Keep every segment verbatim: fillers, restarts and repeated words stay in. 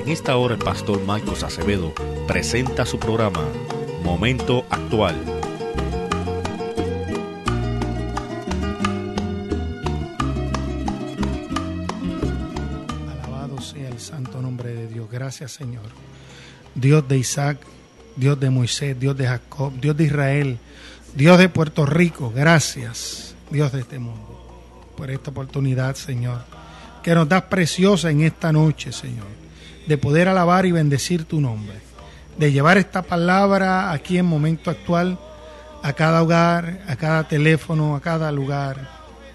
En esta hora el pastor Marcos Acevedo presenta su programa Momento Actual. Alabado sea el santo nombre de Dios. Gracias, Señor. Dios de Isaac, Dios de Moisés, Dios de Jacob, Dios de Israel, Dios de Puerto Rico. Gracias, Dios de este mundo, por esta oportunidad, Señor, que nos das preciosa en esta noche, Señor, de poder alabar y bendecir tu nombre, de llevar esta palabra aquí en Momento Actual a cada hogar, a cada teléfono, a cada lugar.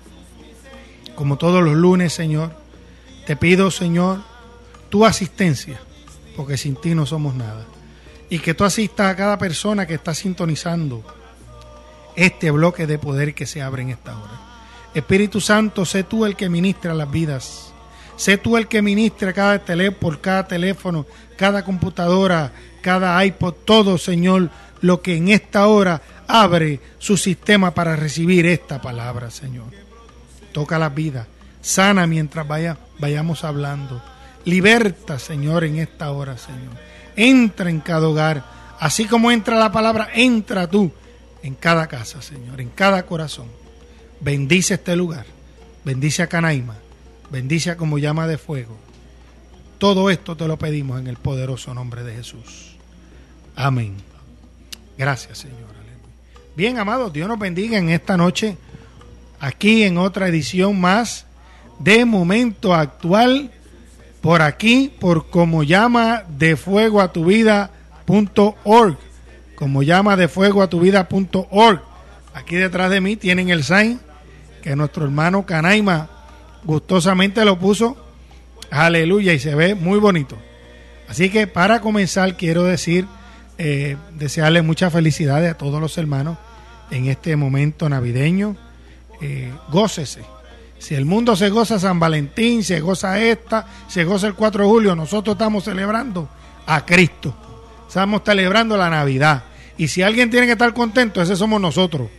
Como todos los lunes, Señor, te pido, Señor, tu asistencia, porque sin ti no somos nada. Y que tú asistas a cada persona que está sintonizando este bloque de poder que se abre en esta hora. Espíritu Santo, sé tú el que ministra las vidas. Sé tú el que ministra cada tele, por cada teléfono, cada computadora, cada iPod, todo, Señor, lo que en esta hora abre su sistema para recibir esta palabra, Señor. Toca las vidas, sana mientras vaya, vayamos hablando. Liberta, Señor, en esta hora, Señor. Entra en cada hogar, así como entra la palabra, entra tú en cada casa, Señor, en cada corazón. Bendice este lugar, bendice a Canaima, bendice a Como Llama de Fuego. Todo esto te lo pedimos en el poderoso nombre de Jesús. Amén. Gracias, Señor. Bien, amados, Dios nos bendiga en esta noche, aquí en otra edición más de Momento Actual, por aquí, por Como Llama de Fuego a tu vida punto org. Como Llama de Fuego a tu vida punto org. Aquí detrás de mí tienen el sign que nuestro hermano Canaima gustosamente lo puso. Aleluya, y se ve muy bonito. Así que para comenzar quiero decir, eh, desearle muchas felicidades a todos los hermanos en este momento navideño. Eh, gócese. Si el mundo se goza San Valentín, se goza esta, se goza el cuatro de julio, nosotros estamos celebrando a Cristo. Estamos celebrando la Navidad. Y si alguien tiene que estar contento, ese somos nosotros.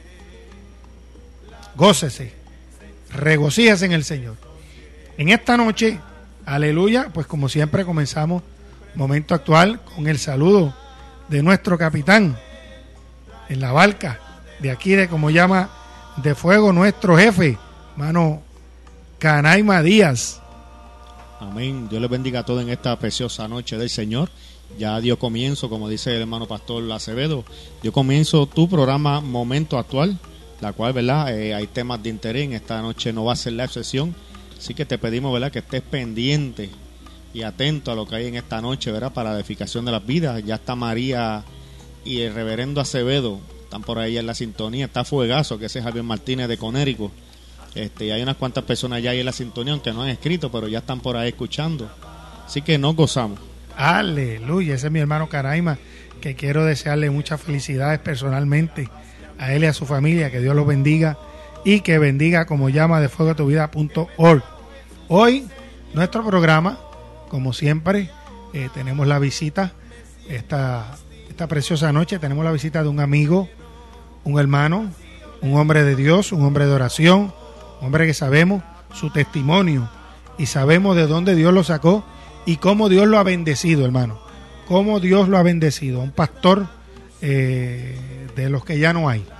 Gócese, regocíjese en el Señor. En esta noche, aleluya, pues como siempre comenzamos Momento Actual con el saludo de nuestro capitán en la barca de aquí de Como Llama de Fuego, nuestro jefe, hermano Canaima Díaz. Amén. Dios les bendiga a todos en esta preciosa noche del Señor. Ya dio comienzo, como dice el hermano pastor Acevedo, dio comienzo tu programa Momento Actual, la cual, ¿verdad? Eh, hay temas de interés. En esta noche no va a ser la excepción. Así que te pedimos, ¿verdad?, que estés pendiente y atento a lo que hay en esta noche, ¿verdad?, para la edificación de las vidas. Ya está María y el reverendo Acevedo, están por ahí en la sintonía. Está Fuegazo, que ese es Javier Martínez de Conérico. Este, y hay unas cuantas personas ya ahí en la sintonía, aunque no han escrito, pero ya están por ahí escuchando. Así que nos gozamos. Aleluya, ese es mi hermano Canaima, que quiero desearle muchas felicidades personalmente a él y a su familia, que Dios los bendiga y que bendiga Como Llama de Fuego a tu vida punto org. Hoy, nuestro programa, como siempre, eh, tenemos la visita, esta, esta preciosa noche, tenemos la visita de un amigo, un hermano, un hombre de Dios, un hombre de oración, un hombre que sabemos su testimonio y sabemos de dónde Dios lo sacó y cómo Dios lo ha bendecido, hermano. Cómo Dios lo ha bendecido. Un pastor eh, de los que ya no hay.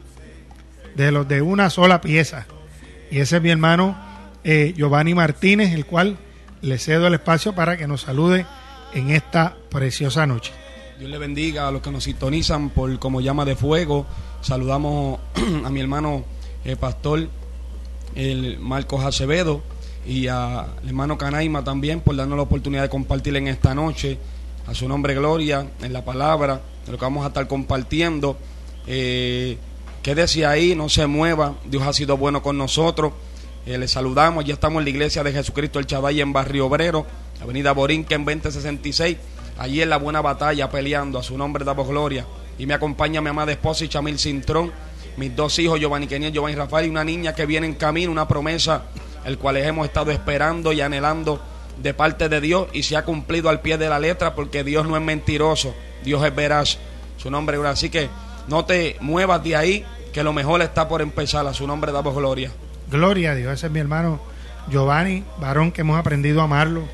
De los de una sola pieza. Y ese es mi hermano eh, Giovanni Martínez, el cual le cedo el espacio para que nos salude en esta preciosa noche. Dios le bendiga a los que nos sintonizan por Como Llama de Fuego. Saludamos a mi hermano eh, pastor el Marcos Acevedo y al hermano Canaima también por darnos la oportunidad de compartir en esta noche. A su nombre gloria en la palabra de lo que vamos a estar compartiendo. Eh, quédese ahí, no se mueva. Dios ha sido bueno con nosotros. Eh, le saludamos, ya estamos en la iglesia de Jesucristo el Chaday en Barrio Obrero, avenida Borinquen veinte sesenta y seis, allí en la buena batalla peleando. A su nombre damos gloria. Y me acompaña mi amada esposa Ichamil Cintrón, mis dos hijos Giovanni Keniel, Giovanni Rafael, y una niña que viene en camino, una promesa el cual hemos estado esperando y anhelando de parte de Dios, y se ha cumplido al pie de la letra, porque Dios no es mentiroso, Dios es veraz. Su nombre, así que no te muevas de ahí, que lo mejor está por empezar. A su nombre damos gloria. Gloria a Dios. Ese es mi hermano Giovanni, varón que hemos aprendido a amarlo,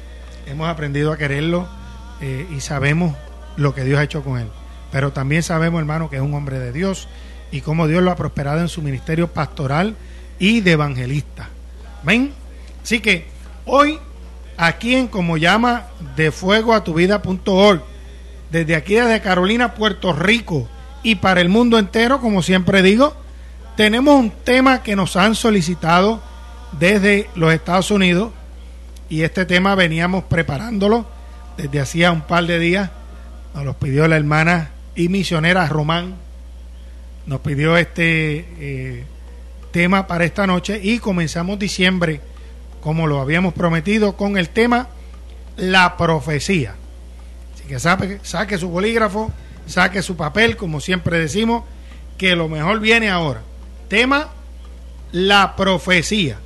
hemos aprendido a quererlo eh, y sabemos lo que Dios ha hecho con él. Pero también sabemos, hermano, que es un hombre de Dios y cómo Dios lo ha prosperado en su ministerio pastoral y de evangelista. ¿Ven? Así que hoy, aquí en Como Llama de Fuego a tu vida punto org, desde aquí, desde Carolina, Puerto Rico, y para el mundo entero, como siempre digo, tenemos un tema que nos han solicitado desde los Estados Unidos, y este tema veníamos preparándolo desde hacía un par de días. Nos lo pidió la hermana y misionera Román, nos pidió este eh, tema para esta noche, y comenzamos diciembre, como lo habíamos prometido, con el tema la profecía. Así que saque, saque su bolígrafo, saque su papel, como siempre decimos, que lo mejor viene ahora. Tema, la profecía.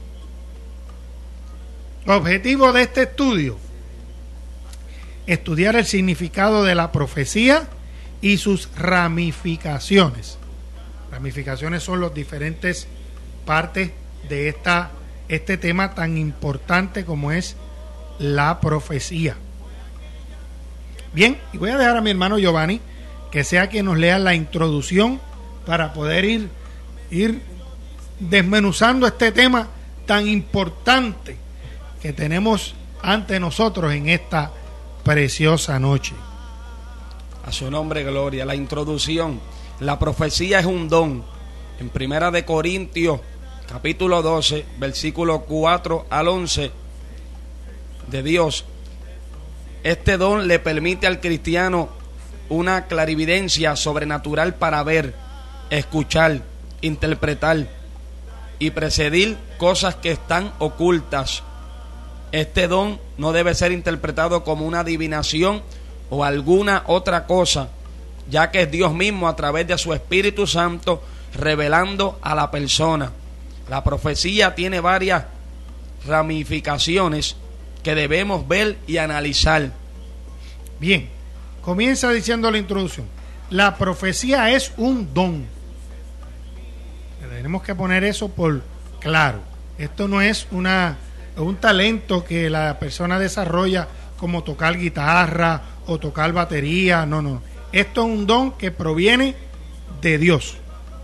Objetivo de este estudio: estudiar el significado de la profecía y sus ramificaciones. Ramificaciones son las diferentes partes de esta, este tema tan importante como es la profecía. Bien, y voy a dejar a mi hermano Giovanni que sea quien nos lea la introducción para poder ir, ir desmenuzando este tema tan importante que tenemos ante nosotros en esta preciosa noche. A su nombre, gloria. La introducción: la profecía es un don. En Primera de Corintios, capítulo doce, versículo cuatro al once, de Dios. Este don le permite al cristiano una clarividencia sobrenatural para ver, escuchar, interpretar y precedir cosas que están ocultas. Este don no debe ser interpretado como una adivinación o alguna otra cosa, ya que es Dios mismo a través de su Espíritu Santo revelando a la persona. La profecía tiene varias ramificaciones que debemos ver y analizar. Bien, comienza diciendo la introducción: la profecía es un don. Tenemos que poner eso por claro. Esto no es una un talento que la persona desarrolla, como tocar guitarra o tocar batería. No, no. Esto es un don que proviene de Dios.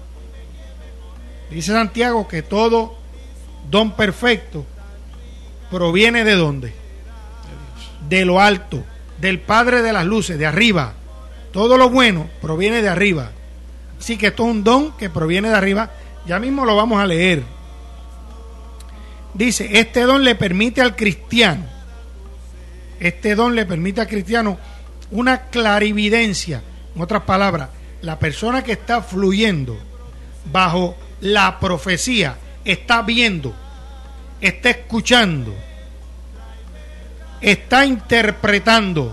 Dice Santiago que todo don perfecto proviene de ¿dónde? De lo alto, del Padre de las luces, de arriba. Todo lo bueno proviene de arriba. Así que esto es un don que proviene de arriba. Ya mismo lo vamos a leer. Dice, este don le permite al cristiano, este don le permite al cristiano una clarividencia. En otras palabras, la persona que está fluyendo bajo la profecía está viendo, está escuchando, está interpretando,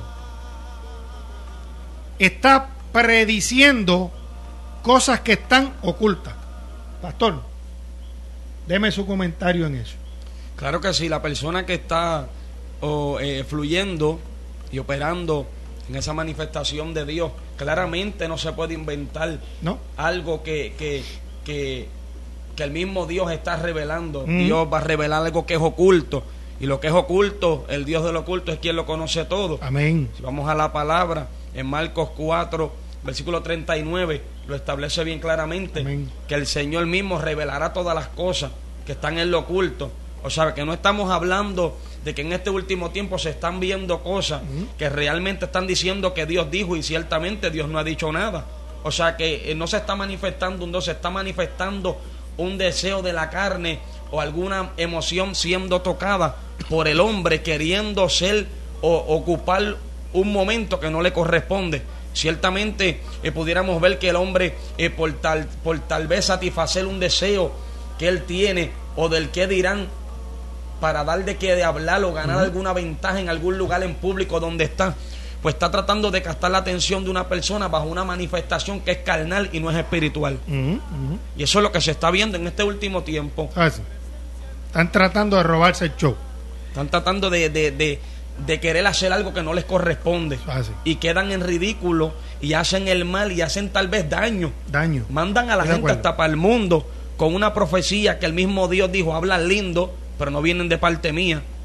está prediciendo cosas que están ocultas. Pastor, deme su comentario en eso. Claro que sí, la persona que está oh, eh, fluyendo y operando en esa manifestación de Dios, claramente no se puede inventar ¿no? algo que, que, que, que el mismo Dios está revelando. Mm. Dios va a revelar algo que es oculto, y lo que es oculto, el Dios del oculto es quien lo conoce todo. Amén. Si vamos a la palabra, en Marcos cuatro, versículo treinta y nueve, lo establece bien claramente. Amén. Que el Señor mismo revelará todas las cosas que están en lo oculto. O sea, que no estamos hablando de que en este último tiempo se están viendo cosas uh-huh. que realmente están diciendo que Dios dijo, y ciertamente Dios no ha dicho nada. O sea, que no se está manifestando un don, se está manifestando un deseo de la carne o alguna emoción siendo tocada por el hombre queriendo ser o ocupar un momento que no le corresponde. Ciertamente eh, pudiéramos ver que el hombre eh, por tal por tal vez satisfacer un deseo que él tiene o del que dirán, para dar de qué de hablar o ganar uh-huh. alguna ventaja en algún lugar en público donde está, pues está tratando de captar la atención de una persona bajo una manifestación que es carnal y no es espiritual. Uh-huh. Uh-huh. Y eso es lo que se está viendo en este último tiempo. Ah, sí. Están tratando de robarse el show. Están tratando de, de, de, de querer hacer algo que no les corresponde. Ah, sí. Y quedan en ridículo y hacen el mal y hacen tal vez daño. Daño. Mandan a la gente hasta para el mundo con una profecía que el mismo Dios dijo, hablan lindo, pero no vienen de parte mía.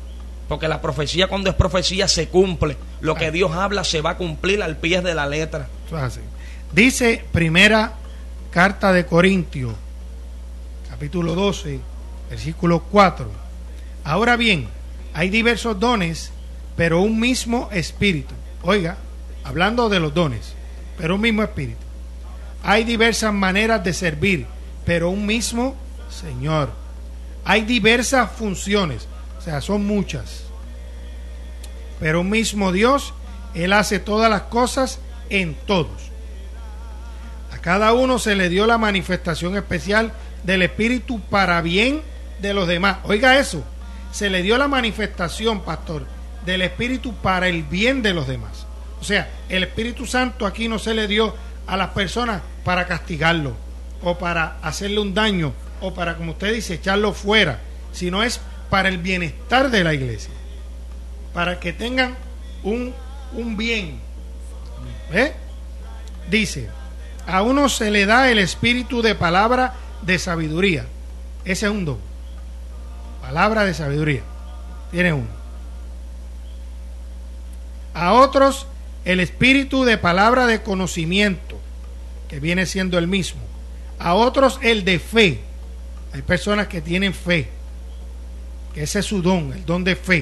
Porque la profecía, cuando es profecía, se cumple. Lo que Dios habla se va a cumplir al pie de la letra. Así. Dice primera carta de Corintios, capítulo doce, versículo cuatro. Ahora bien, hay diversos dones, pero un mismo espíritu. Oiga, hablando de los dones, pero un mismo espíritu. Hay diversas maneras de servir, pero un mismo Señor. Hay diversas funciones, o sea, son muchas, pero un mismo Dios. Él hace todas las cosas en todos. A cada uno se le dio la manifestación especial del Espíritu para bien de los demás. Oiga eso, se le dio la manifestación, pastor, del Espíritu para el bien de los demás. O sea, el Espíritu Santo aquí no se le dio a las personas para castigarlo, o para hacerle un daño, o para, como usted dice, echarlo fuera, sino es para el bienestar de la iglesia, para que tengan un, un bien. ¿Eh? Dice, a uno se le da el espíritu de palabra de sabiduría. Ese es un don. Palabra de sabiduría. Tiene uno. A otros el espíritu de palabra de conocimiento, que viene siendo el mismo. A otros el de fe. Hay personas que tienen fe, que ese es su don, el don de fe,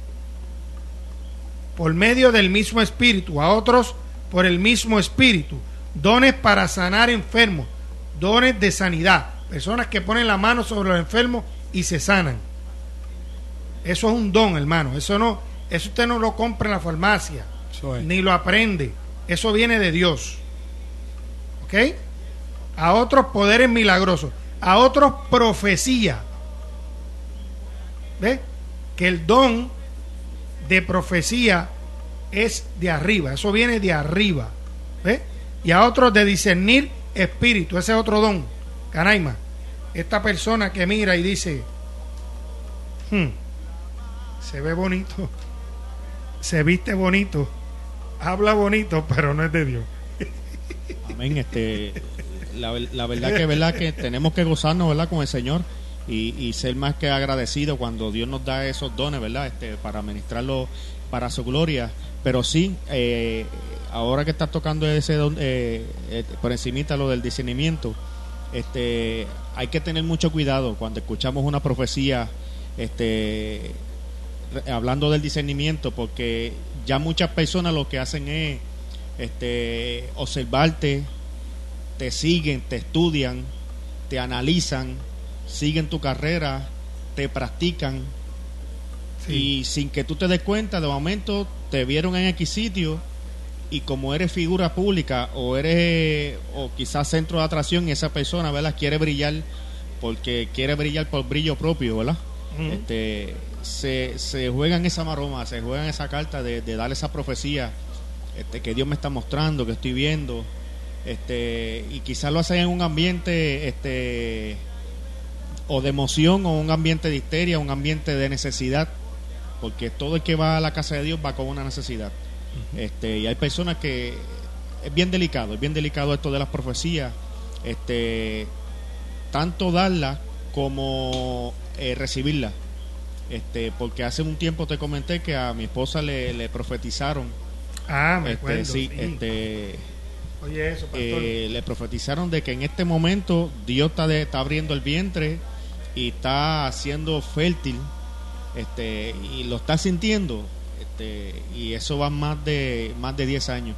por medio del mismo espíritu. A otros por el mismo espíritu, dones para sanar enfermos, dones de sanidad, personas que ponen la mano sobre los enfermos y se sanan. Eso es un don, hermano. Eso no, eso usted no lo compra en la farmacia, ni lo aprende. Eso viene de Dios. ¿Ok? A otros poderes milagrosos, a otros profecía. ¿Ve? Que el don de profecía es de arriba, eso viene de arriba. ¿Ve? Y a otros de discernir espíritu, ese es otro don. Canaima, esta persona que mira y dice, hmm, se ve bonito, se viste bonito, habla bonito, pero no es de Dios. Amén. Este, la, la verdad que verdad que tenemos que gozarnos, ¿verdad?, con el Señor y, y ser más que agradecidos cuando Dios nos da esos dones, ¿verdad?, este, para ministrarlo para su gloria. Pero sí, eh, ahora que estás tocando ese don, eh, eh, por encimita lo del discernimiento, este, hay que tener mucho cuidado cuando escuchamos una profecía, este, hablando del discernimiento, porque ya muchas personas lo que hacen es este, observarte, te siguen, te estudian, te analizan, siguen tu carrera, te practican, sí. Y sin que tú te des cuenta, de momento te vieron en X sitio y como eres figura pública o eres o quizás centro de atracción, y esa persona, ¿verdad?, quiere brillar porque quiere brillar por brillo propio, ¿verdad? Uh-huh. Este, se, se juegan esa maroma, se juegan esa carta de, de darle esa profecía, este, que Dios me está mostrando, que estoy viendo, este, y quizás lo hacen en un ambiente este o de emoción, o un ambiente de histeria, un ambiente de necesidad, porque todo el que va a la casa de Dios va con una necesidad. Uh-huh. Este, y hay personas que es bien delicado, es bien delicado esto de las profecías, este, tanto darlas como eh, recibirlas, este, porque hace un tiempo te comenté que a mi esposa le, le profetizaron. Ah, me este, acuerdo, sí, sí. este, Oye, eso, pastor. Eh, le profetizaron de que en este momento Dios está, de, está abriendo el vientre y está haciendo fértil, este, y lo está sintiendo, este, y eso va más de más de diez años,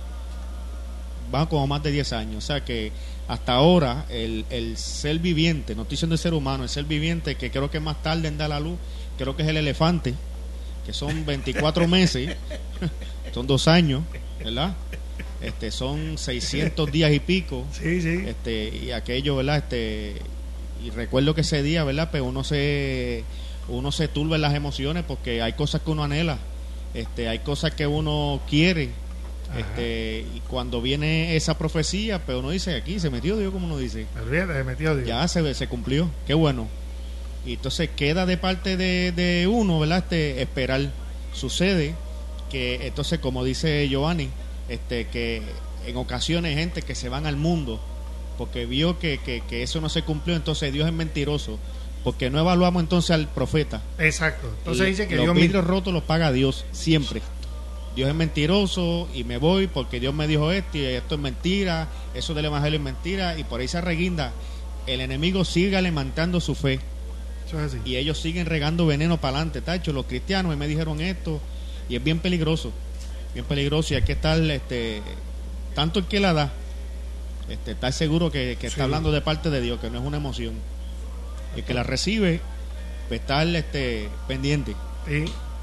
va como más de diez años, o sea que hasta ahora el, el ser viviente, no estoy diciendo el ser humano, el ser viviente, que creo que más tarde en dar la luz, creo que es el elefante, que son veinticuatro meses, son dos años, ¿verdad? Este, son seiscientos días y pico, sí, sí. Este, y aquello, ¿verdad? Este, y recuerdo que ese día, ¿verdad?, pues uno se uno se turba en las emociones, porque hay cosas que uno anhela, este, hay cosas que uno quiere, este, y cuando viene esa profecía, pues uno dice, aquí se metió Dios, como uno dice, se metió Dios. Ya se, se cumplió, qué bueno. Y entonces queda de parte de, de uno, ¿verdad?, este, esperar. Sucede que entonces, como dice Giovanni, este, que en ocasiones hay gente que se van al mundo porque vio que, que, que eso no se cumplió, entonces Dios es mentiroso, porque no evaluamos entonces al profeta. Exacto. Entonces Y dice que los Dios vidrios mintió. rotos los paga Dios siempre. Dios es mentiroso y me voy porque Dios me dijo esto y esto es mentira, eso del evangelio es mentira, y por ahí se reguinda. El enemigo sigue alimentando su fe Eso es así. y ellos siguen regando veneno para adelante, tacho. Los cristianos me dijeron esto y es bien peligroso, bien peligroso, y hay que estar, este, tanto el que la da, este, estar seguro que, que Sí. está hablando de parte de Dios, que no es una emoción. El que la recibe, pues estar, este, pendiente. Sí.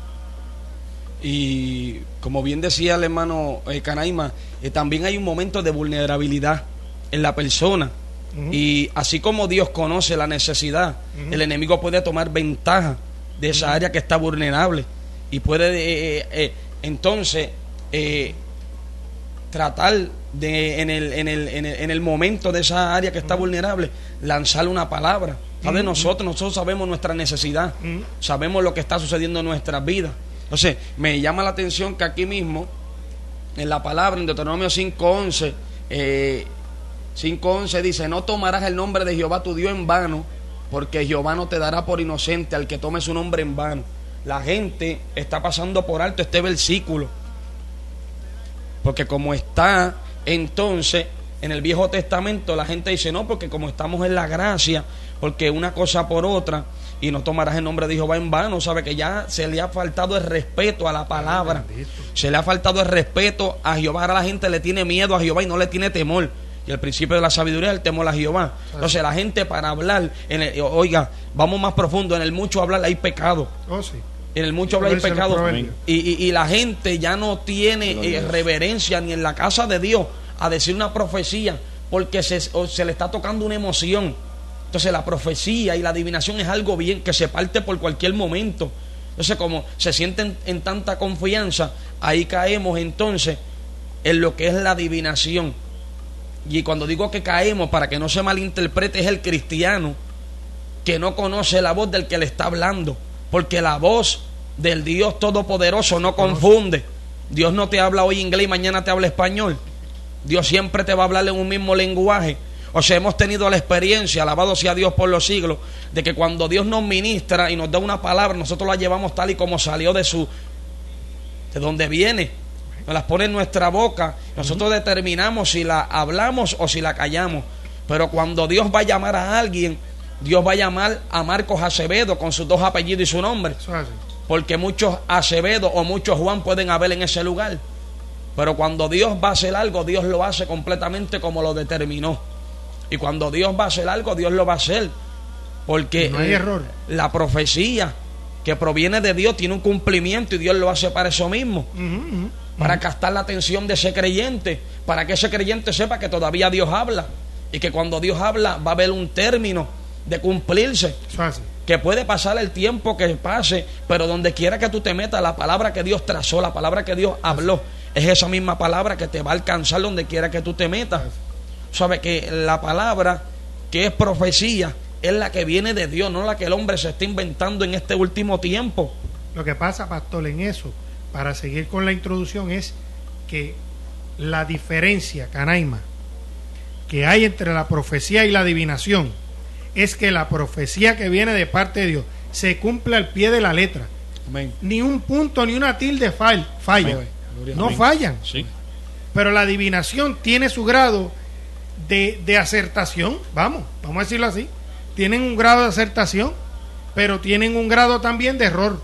Y como bien decía el hermano eh, Canaima, eh, también hay un momento de vulnerabilidad en la persona. Ujú. Y así como Dios conoce la necesidad, Ujú. el enemigo puede tomar ventaja de esa área que está vulnerable y puede eh, eh, entonces eh, tratar de en el, en, el, en, el, en el momento de esa área que está vulnerable lanzarle una palabra. ¿Sabe? Ujú. Nosotros, nosotros sabemos nuestra necesidad, Ujú. sabemos lo que está sucediendo en nuestras vidas. Entonces, me llama la atención que aquí mismo, en la palabra, en Deuteronomio cinco once, eh, cinco once dice: no tomarás el nombre de Jehová tu Dios en vano, porque Jehová no te dará por inocente al que tome su nombre en vano. La gente está pasando por alto este versículo, porque como está entonces en el Viejo Testamento, la gente dice: no, porque como estamos en la gracia, porque una cosa por otra, y no tomarás el nombre de Jehová en vano. Sabe que ya se le ha faltado el respeto a la palabra, Bendito. se le ha faltado el respeto a Jehová. Ahora la gente le tiene miedo a Jehová y no le tiene temor. Y el principio de la sabiduría es el temor a Jehová. Entonces la gente, para hablar, en el, oiga, vamos más profundo, en el mucho hablar hay pecado. Oh, sí. En el mucho Eso hablar hay dice el pecado. proverbio. Y, y, y la gente ya no tiene eh, reverencia ni en la casa de Dios a decir una profecía, porque se, o se le está tocando una emoción. Entonces la profecía y la adivinación es algo bien que se parte por cualquier momento. Entonces, como se sienten en tanta confianza, ahí caemos entonces en lo que es la adivinación. Y cuando digo que caemos, para que no se malinterprete, es el cristiano que no conoce la voz del que le está hablando, porque la voz del Dios Todopoderoso no confunde. Dios no te habla hoy inglés y mañana te habla español. Dios siempre te va a hablar en un mismo lenguaje. O sea, hemos tenido la experiencia, alabado sea Dios por los siglos, de que cuando Dios nos ministra y nos da una palabra, nosotros la llevamos tal y como salió de su, de donde viene, nos las pone en nuestra boca. Nosotros uh-huh. determinamos si la hablamos o si la callamos. Pero cuando Dios va a llamar a alguien, Dios va a llamar a Marcos Acevedo con sus dos apellidos y su nombre, porque muchos Acevedo o muchos Juan pueden haber en ese lugar. Pero cuando Dios va a hacer algo, Dios lo hace completamente como lo determinó. Y cuando Dios va a hacer algo, Dios lo va a hacer, porque no hay error. La profecía que proviene de Dios tiene un cumplimiento y Dios lo hace para eso mismo, uh-huh, uh-huh. para captar la atención de ese creyente, para que ese creyente sepa que todavía Dios habla y que cuando Dios habla va a haber un término de cumplirse, que puede pasar el tiempo que pase, pero donde quiera que tú te metas, la palabra que Dios trazó, la palabra que Dios habló, es esa misma palabra que te va a alcanzar donde quiera que tú te metas. Sabe que la palabra que es profecía es la que viene de Dios, no la que el hombre se está inventando en este último tiempo. Lo que pasa, pastor, en eso, para seguir con la introducción, es que la diferencia, Canaima, que hay entre la profecía y la adivinación es que la profecía que viene de parte de Dios se cumple al pie de la letra. Amén. Ni un punto ni una tilde fall, falla. Amén. No Amén. fallan. Sí. Pero la adivinación tiene su grado de, de acertación, vamos, vamos a decirlo así. Tienen un grado de acertación, pero tienen un grado también de error.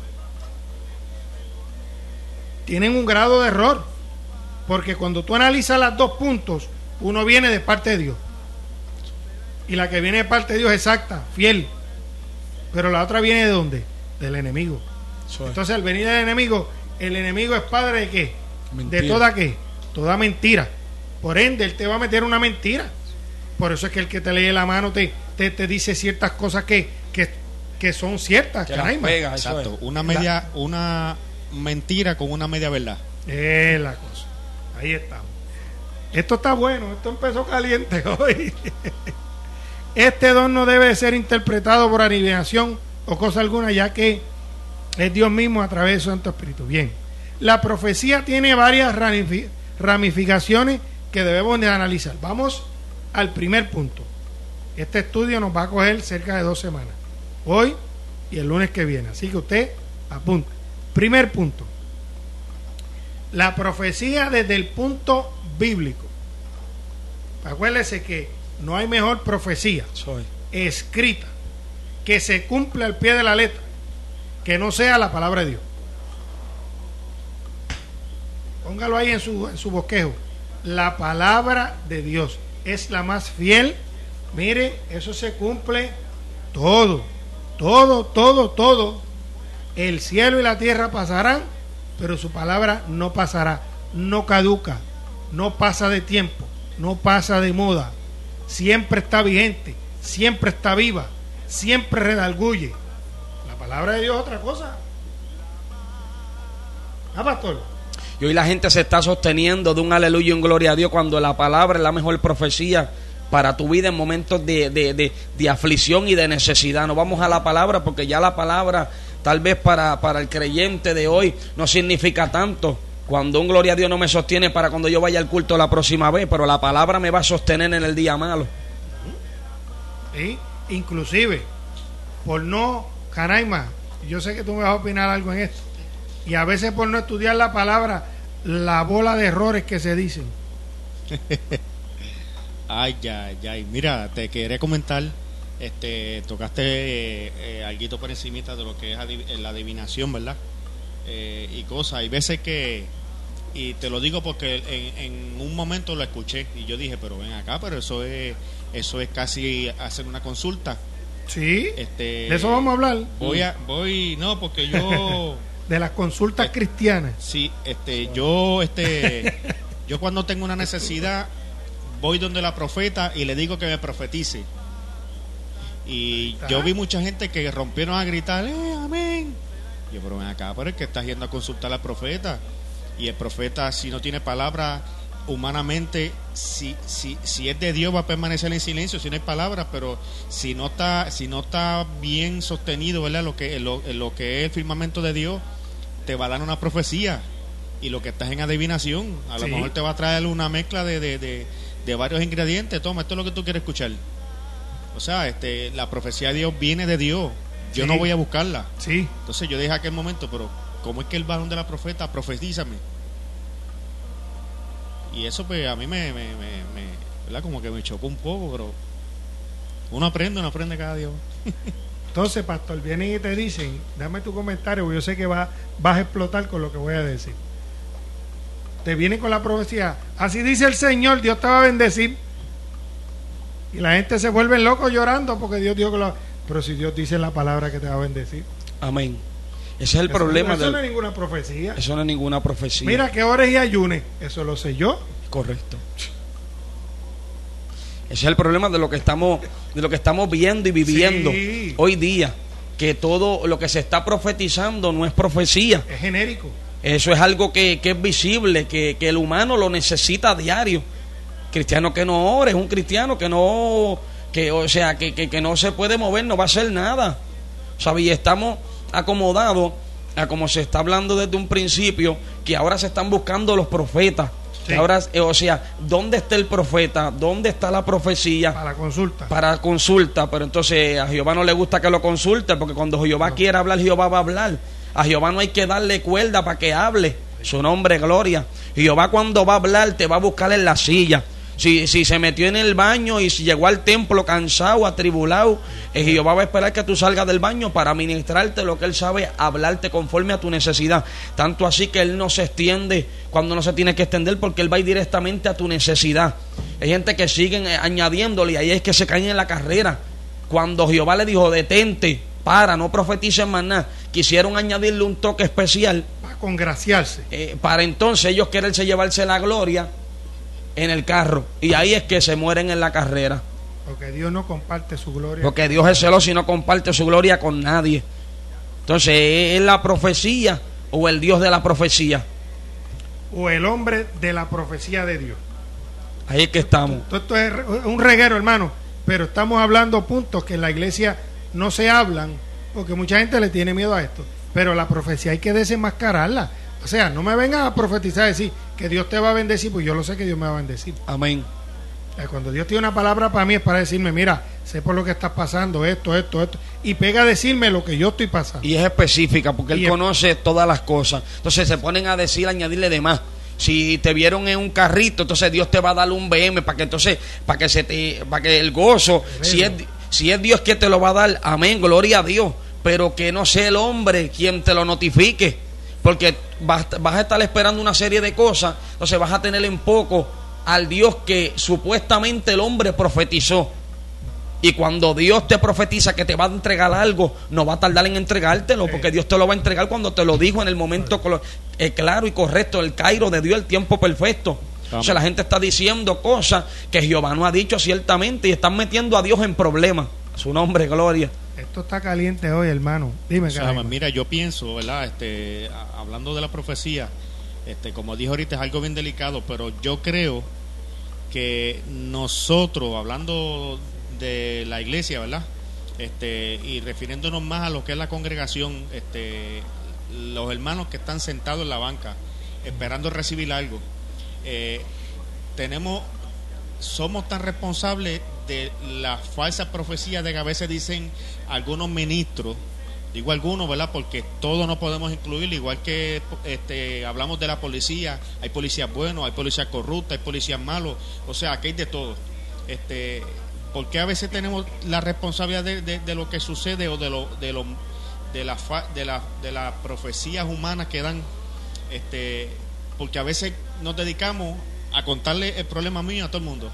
Tienen un grado de error, porque cuando tú analizas los dos puntos, uno viene de parte de Dios y la que viene de parte de Dios es exacta, fiel, pero la otra viene de ¿dónde? Del enemigo. Entonces, al venir del enemigo, el enemigo es padre de ¿qué? Mentira. De toda ¿qué? Toda mentira. Por ende, él te va a meter una mentira. Por eso es que el que te lee la mano te, te, te dice ciertas cosas que, que, que son ciertas. Que las pega, exacto. Una media, una mentira con una media verdad. Es la cosa. Ahí estamos. Esto está bueno. Esto empezó caliente hoy. Este don no debe ser interpretado por adivinación o cosa alguna, ya que es Dios mismo a través de su Santo Espíritu. Bien. La profecía tiene varias ramificaciones que debemos de analizar. Vamos al primer punto. Este estudio nos va a coger cerca de dos semanas. hoy y el lunes que viene. Así que usted apunte. Primer punto. La profecía desde el punto bíblico. Acuérdese que no hay mejor profecía Soy. escrita que se cumple al pie de la letra que no sea la palabra de Dios. Póngalo ahí en su, en su bosquejo. La palabra de Dios es la más fiel. Mire, eso se cumple todo, todo, todo, todo. El cielo y la tierra pasarán, pero su palabra no pasará, no caduca, no pasa de tiempo, no pasa de moda. Siempre está vigente, siempre está viva, siempre redarguye. La palabra de Dios es otra cosa. ¿Ah, pastor? Y hoy la gente se está sosteniendo de un aleluya y un gloria a Dios cuando la palabra es la mejor profecía para tu vida en momentos de, de, de, de aflicción y de necesidad. No vamos a la palabra porque ya la palabra tal vez para, para el creyente de hoy no significa tanto. Cuando un gloria a Dios no me sostiene para cuando yo vaya al culto la próxima vez, pero la palabra me va a sostener en el día malo. ¿Sí? Inclusive, por no, Canaima, yo sé que tú me vas a opinar algo en esto, y a veces por no estudiar la palabra, la bola de errores que se dicen. Ay, ya, ya. Mira, te quería comentar, este, tocaste eh, eh, alguito por encimita de lo que es adiv la adivinación, ¿verdad? Eh, y cosas. Hay veces que, y te lo digo porque en, en un momento lo escuché y yo dije, pero ven acá, pero eso es, eso es casi hacer una consulta. Sí, este, de eso vamos a hablar. Voy a, voy, no, porque yo de las consultas este, cristianas. Sí, este, yo, este, yo cuando tengo una necesidad voy donde la profeta y le digo que me profetice. Y ¿Ah? yo vi mucha gente que rompieron a gritar, eh, amén. Yo, pero ven acá, pero es que estás yendo a consultar al profeta. Y el profeta, si no tiene palabra, humanamente, si, si, si es de Dios, va a permanecer en silencio, si no hay palabras, pero si no está, si no está bien sostenido, ¿verdad? Lo que, lo, lo que es el firmamento de Dios, te va a dar una profecía. Y lo que estás en adivinación, a lo sí. mejor te va a traer una mezcla de, de, de, de varios ingredientes. Toma, esto es lo que tú quieres escuchar. O sea, este, la profecía de Dios viene de Dios. Yo sí. no voy a buscarla. Sí. Entonces yo dije aquel momento, pero ¿cómo es que el varón de la profeta profetízame? Y eso pues a mí me, me, me, me ¿verdad? Como que me chocó un poco, pero uno aprende, uno aprende cada día. Entonces, pastor, vienen y te dicen, dame tu comentario, porque yo sé que va, vas a explotar con lo que voy a decir. Te vienen con la profecía, así dice el Señor, Dios te va a bendecir. Y la gente se vuelve loco llorando porque Dios dijo que lo... Pero si Dios dice en la palabra que te va a bendecir. Amén. Ese es el eso, problema. Eso del... no es ninguna profecía. Eso no es ninguna profecía. Mira que ores y ayunes, eso lo sé yo. Correcto. Ese es el problema de lo que estamos, de lo que estamos viendo y viviendo sí. hoy día. Que todo lo que se está profetizando no es profecía. Es genérico. Eso es algo que, que es visible, que, que el humano lo necesita a diario. Cristiano que no ore es un cristiano que no, que o sea, que, que, que no se puede mover, no va a hacer nada. ¿Sabes? Y estamos acomodados a como se está hablando desde un principio, que ahora se están buscando los profetas. Sí. Ahora, o sea, ¿dónde está el profeta? ¿Dónde está la profecía? Para consulta. Para consulta, pero entonces a Jehová no le gusta que lo consulte, porque cuando Jehová no. quiere hablar, Jehová va a hablar. A Jehová no hay que darle cuerda para que hable. Su nombre, gloria. Jehová cuando va a hablar te va a buscar en la silla. Si, si se metió en el baño y si llegó al templo cansado, atribulado, eh, Jehová va a esperar que tú salgas del baño para ministrarte lo que Él sabe, hablarte conforme a tu necesidad. Tanto así que Él no se extiende cuando no se tiene que extender, porque Él va a ir directamente a tu necesidad. Hay gente que siguen eh, añadiéndole y ahí es que se caen en la carrera. Cuando Jehová le dijo, detente, para, no profetices más nada, quisieron añadirle un toque especial. Para congraciarse. Eh, para entonces ellos quererse llevarse la gloria en el carro, y ahí es que se mueren en la carrera, porque Dios no comparte su gloria, porque Dios es celoso y no comparte su gloria con nadie. Entonces, ¿es la profecía o el Dios de la profecía? O el hombre de la profecía de Dios. Ahí es que estamos. Todo esto es un reguero, hermano, pero estamos hablando puntos que en la iglesia no se hablan, porque mucha gente le tiene miedo a esto, pero la profecía hay que desenmascararla. O sea, no me vengas a profetizar y decir que Dios te va a bendecir, pues yo lo sé que Dios me va a bendecir. Amén. Cuando Dios tiene una palabra para mí es para decirme, mira, sé por lo que estás pasando, esto, esto, esto, y pega a decirme lo que yo estoy pasando. Y es específica, porque Y Él es... conoce todas las cosas. Entonces se ponen a decir, a añadirle de más. Si te vieron en un carrito, entonces Dios te va a dar un B M para que entonces, para que se te, para que el gozo, si es, si es Dios que te lo va a dar, amén, gloria a Dios, pero que no sea el hombre quien te lo notifique, porque vas, vas a estar esperando una serie de cosas, entonces vas a tener en poco al Dios que supuestamente el hombre profetizó. Y cuando Dios te profetiza que te va a entregar algo, no va a tardar en entregártelo, porque Dios te lo va a entregar cuando te lo dijo en el momento eh, claro y correcto, el Cairo de Dios, el tiempo perfecto. O sea, la gente está diciendo cosas que Jehová no ha dicho ciertamente y están metiendo a Dios en problemas. Su nombre, gloria. Esto está caliente hoy, hermano. Dime, o sea, Caramba. Mira, yo pienso, ¿verdad? Este, hablando de la profecía, este, como dije ahorita, es algo bien delicado, pero yo creo que nosotros, hablando de la iglesia, ¿verdad? Este, y refiriéndonos más a lo que es la congregación, este, los hermanos que están sentados en la banca esperando recibir algo, eh, tenemos, somos tan responsables de las falsas profecías de que a veces dicen algunos ministros, digo algunos, ¿verdad? Porque todos no podemos incluir, igual que este, hablamos de la policía, hay policías buenos, hay policías corruptos, hay policías malos, o sea, aquí hay de todo. Este, porque a veces tenemos la responsabilidad de, de, de lo que sucede o de lo de lo de las de la, de las profecías humanas que dan, este, porque a veces nos dedicamos a contarle el problema mío a todo el mundo,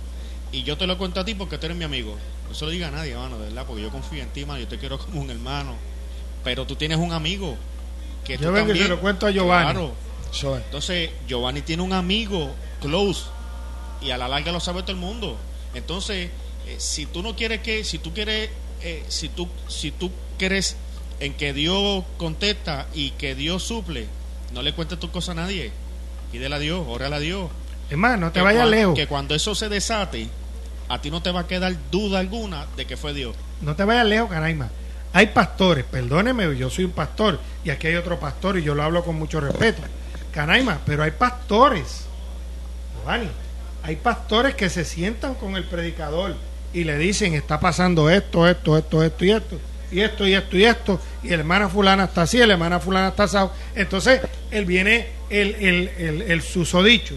y yo te lo cuento a ti porque tú eres mi amigo. No se lo diga a nadie, hermano, de verdad, porque yo confío en ti, hermano, yo te quiero como un hermano, pero tú tienes un amigo que yo tú vengo también, y se lo cuento a Giovanni. Claro. Entonces Giovanni tiene un amigo close y a la larga lo sabe todo el mundo. Entonces Eh, si tú no quieres que, si tú quieres, eh, si tú, si tú crees en que Dios contesta y que Dios suple, no le cuentes tus cosas a nadie. Pídele a Dios, órale a Dios. Hermano, no te que vayas cuando, lejos. Que cuando eso se desate, a ti no te va a quedar duda alguna de que fue Dios. No te vayas lejos, Canaima. Hay pastores, perdóneme, yo soy un pastor y aquí hay otro pastor y yo lo hablo con mucho respeto. Canaima, pero hay pastores, Giovanni, hay pastores que se sientan con el predicador y le dicen, está pasando esto, esto, esto, esto y esto, y esto, y esto, y esto, y la hermana fulana está así, la hermana fulana está así. Entonces, él viene el, el, el, el susodicho.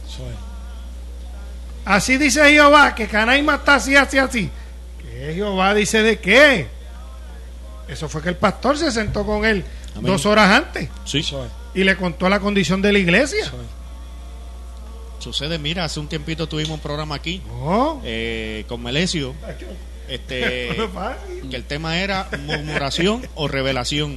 Así dice Jehová, que Canaima está así, así, así. ¿Qué Jehová dice de qué? Eso fue que el pastor se sentó con él Amén. dos horas antes. Sí. Y le contó la condición de la iglesia. Sí. Sucede, mira, hace un tiempito tuvimos un programa aquí oh. eh, con Melesio, este, que el tema era murmuración o revelación,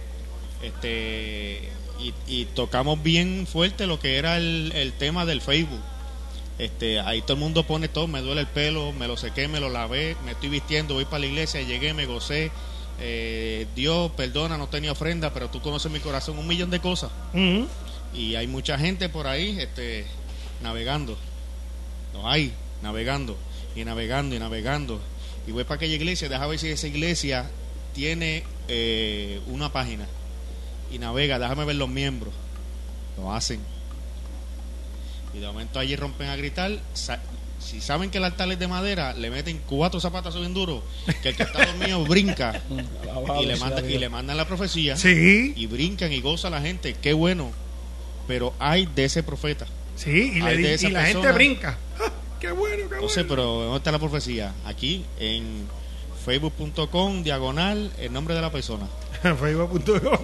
este, y, y tocamos bien fuerte lo que era el, el tema del Facebook. Este, ahí todo el mundo pone todo, me duele el pelo, me lo sequé, me lo lavé, me estoy vistiendo, voy para la iglesia, llegué, me gocé, eh, Dios perdona, no tenía ofrenda, pero tú conoces mi corazón, un millón de cosas. Uh-huh. Y hay mucha gente por ahí, este, navegando, los hay, navegando y navegando y navegando, y voy para aquella iglesia, deja ver si esa iglesia tiene eh, una página, y navega, déjame ver los miembros, lo hacen, y de momento allí rompen a gritar. Si saben que el altar es de madera, le meten cuatro zapatos bien duros, que el que está dormido brinca y le manda, y le mandan la profecía, sí. y brincan y goza la gente, qué bueno, pero hay de ese profeta. Sí, y, le di, y la gente brinca. ¡Ah, qué bueno, qué no sé, bueno! Pero ¿dónde está la profecía? Aquí, en facebook punto com, diagonal, el nombre de la persona. facebook punto com.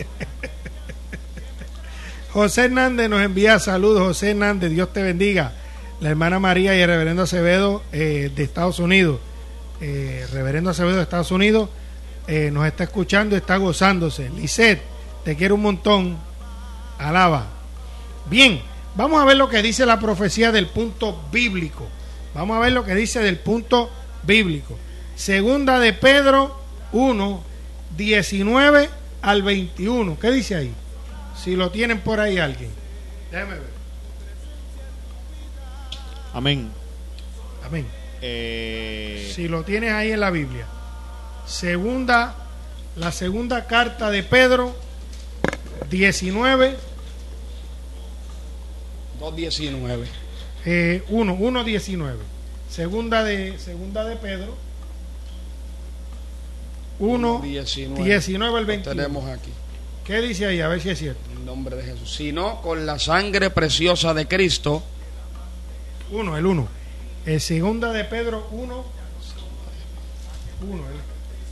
José Hernández nos envía saludos. José Hernández, Dios te bendiga. La hermana María y el reverendo Acevedo eh, de Estados Unidos. Eh, reverendo Acevedo de Estados Unidos eh, nos está escuchando y está gozándose. Lisette, te quiero un montón. Alaba. Bien. Vamos a ver lo que dice la profecía del punto bíblico. Vamos a ver lo que dice del punto bíblico. Segunda de Pedro uno, diecinueve al veintiuno. ¿Qué dice ahí? Si lo tienen por ahí alguien. Déjame ver. Amén. Amén. Eh... Si lo tienes ahí en la Biblia. Segunda, la segunda carta de Pedro diecinueve. dos diecinueve. Eh, uno, uno diecinueve. Segunda de, segunda de Pedro. uno, diecinueve al veintiuno. Lo tenemos aquí. ¿Qué dice ahí? A ver si es cierto. En nombre de Jesús. Sino con la sangre preciosa de Cristo. Uno, el uno. Eh, segunda de Pedro uno. Uno, ¿eh?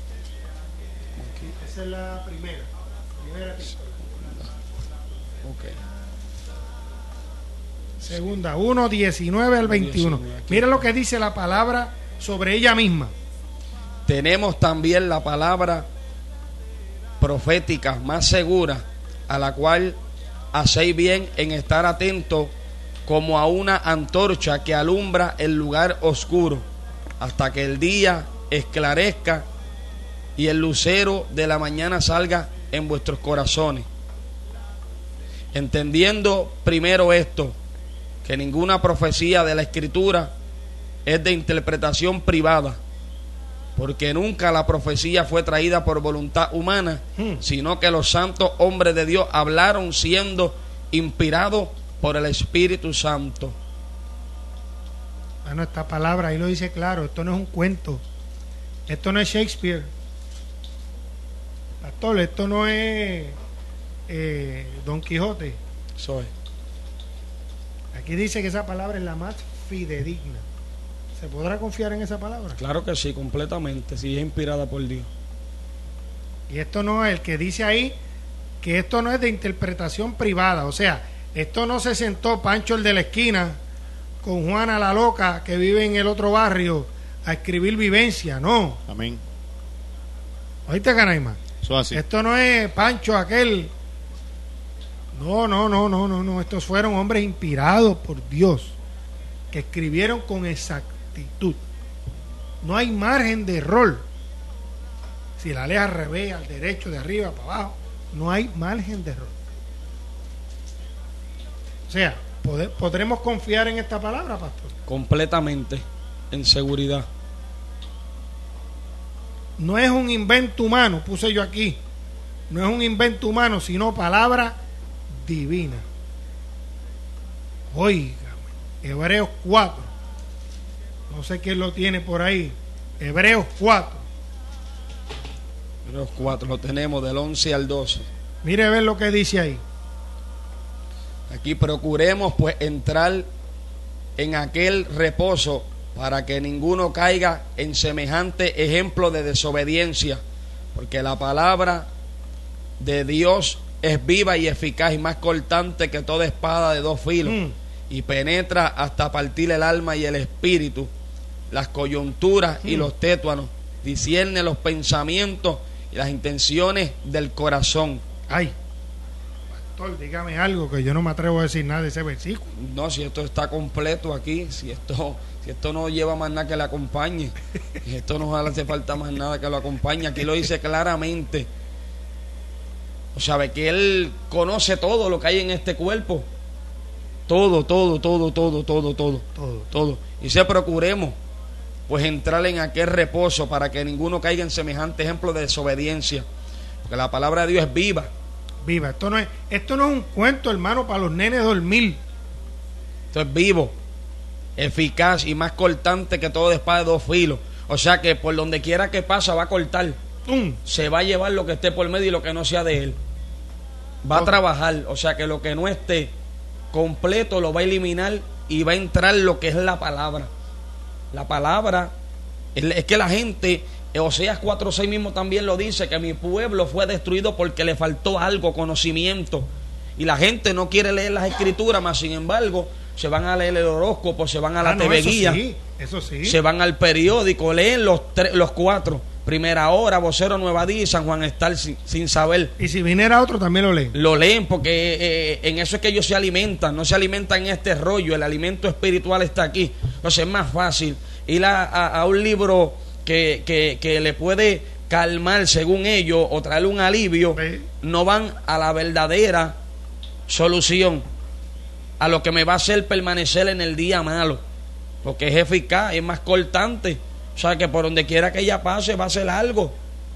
Esa es la primera. Primera epístola. Ok. Segunda, uno, diecinueve al veintiuno. Mira lo que dice la palabra sobre ella misma. Tenemos también la palabra profética más segura, a la cual hacéis bien en estar atento como a una antorcha que alumbra el lugar oscuro, hasta que el día esclarezca y el lucero de la mañana salga en vuestros corazones. Entendiendo primero esto, que ninguna profecía de la Escritura es de interpretación privada, porque nunca la profecía fue traída por voluntad humana, hmm. sino que los santos hombres de Dios hablaron siendo inspirados por el Espíritu Santo. Bueno, esta palabra ahí lo dice claro, esto no es un cuento, esto no es Shakespeare, pastor, esto no es eh, Don Quijote. Soy. Aquí dice que esa palabra es la más fidedigna. ¿Se podrá confiar en esa palabra? Claro que sí, completamente, si es inspirada por Dios. Y esto no es el que dice ahí que esto no es de interpretación privada, o sea, esto no se sentó Pancho el de la esquina con Juana la loca que vive en el otro barrio a escribir vivencia, no. Amén. ¿Oíste, Canaima? Eso así. Esto no es Pancho aquel. No, no, no, no, no, no. Estos fueron hombres inspirados por Dios que escribieron con exactitud. No hay margen de error. Si la lees al revés, al derecho, de arriba, para abajo, no hay margen de error. O sea, ¿pod- ¿podremos confiar en esta palabra, pastor? Completamente, en seguridad. No es un invento humano, puse yo aquí. No es un invento humano, sino palabra divina. Óigame, Hebreos cuatro. No sé quién lo tiene por ahí. Hebreos cuatro. Hebreos cuatro, lo tenemos del once al doce. Mire a ver lo que dice ahí. Aquí procuremos pues entrar en aquel reposo para que ninguno caiga en semejante ejemplo de desobediencia, porque la palabra de Dios es viva y eficaz y más cortante que toda espada de dos filos, mm. y penetra hasta partir el alma y el espíritu, las coyunturas mm. y los tétuanos, discierne los pensamientos y las intenciones del corazón. Ay, pastor, dígame algo, que yo no me atrevo a decir nada de ese versículo. No, si esto está completo aquí, si esto, si esto no lleva más nada que le acompañe, si esto no hace falta más nada que lo acompañe, aquí lo dice claramente. O sea, que Él conoce todo lo que hay en este cuerpo. Todo, todo, todo, todo, todo, todo, todo, todo. Y se procuremos, pues, entrar en aquel reposo para que ninguno caiga en semejante ejemplo de desobediencia. Porque la palabra de Dios es viva. Viva. Esto no es, esto no es un cuento, hermano, para los nenes dormir. Esto es vivo, eficaz y más cortante que todo espada de dos filos. O sea que por donde quiera que pasa va a cortar. ¡Tum! Se va a llevar lo que esté por medio y lo que no sea de él. Va a trabajar, o sea que lo que no esté completo lo va a eliminar y va a entrar lo que es la palabra. La palabra es que la gente, Oseas cuatro seis mismo también lo dice, que mi pueblo fue destruido porque le faltó algo, conocimiento. Y la gente no quiere leer las escrituras, mas sin embargo se van a leer el horóscopo, se van a la ah, T V no, Guía, sí, eso sí. se van al periódico, leen los, tres, los cuatro. Primera Hora, Vocero, Nueva Día y San Juan Estar sin, sin saber. Y si viniera otro también lo leen. Lo leen porque eh, en eso es que ellos se alimentan. No se alimentan en este rollo. El alimento espiritual está aquí. Entonces es más fácil ir a, a, a un libro que, que, que le puede calmar según ellos o traerle un alivio. Sí. No van a la verdadera solución, a lo que me va a hacer permanecer en el día malo, porque es eficaz, es más cortante. O sea que por donde quiera que ella pase va a hacer algo.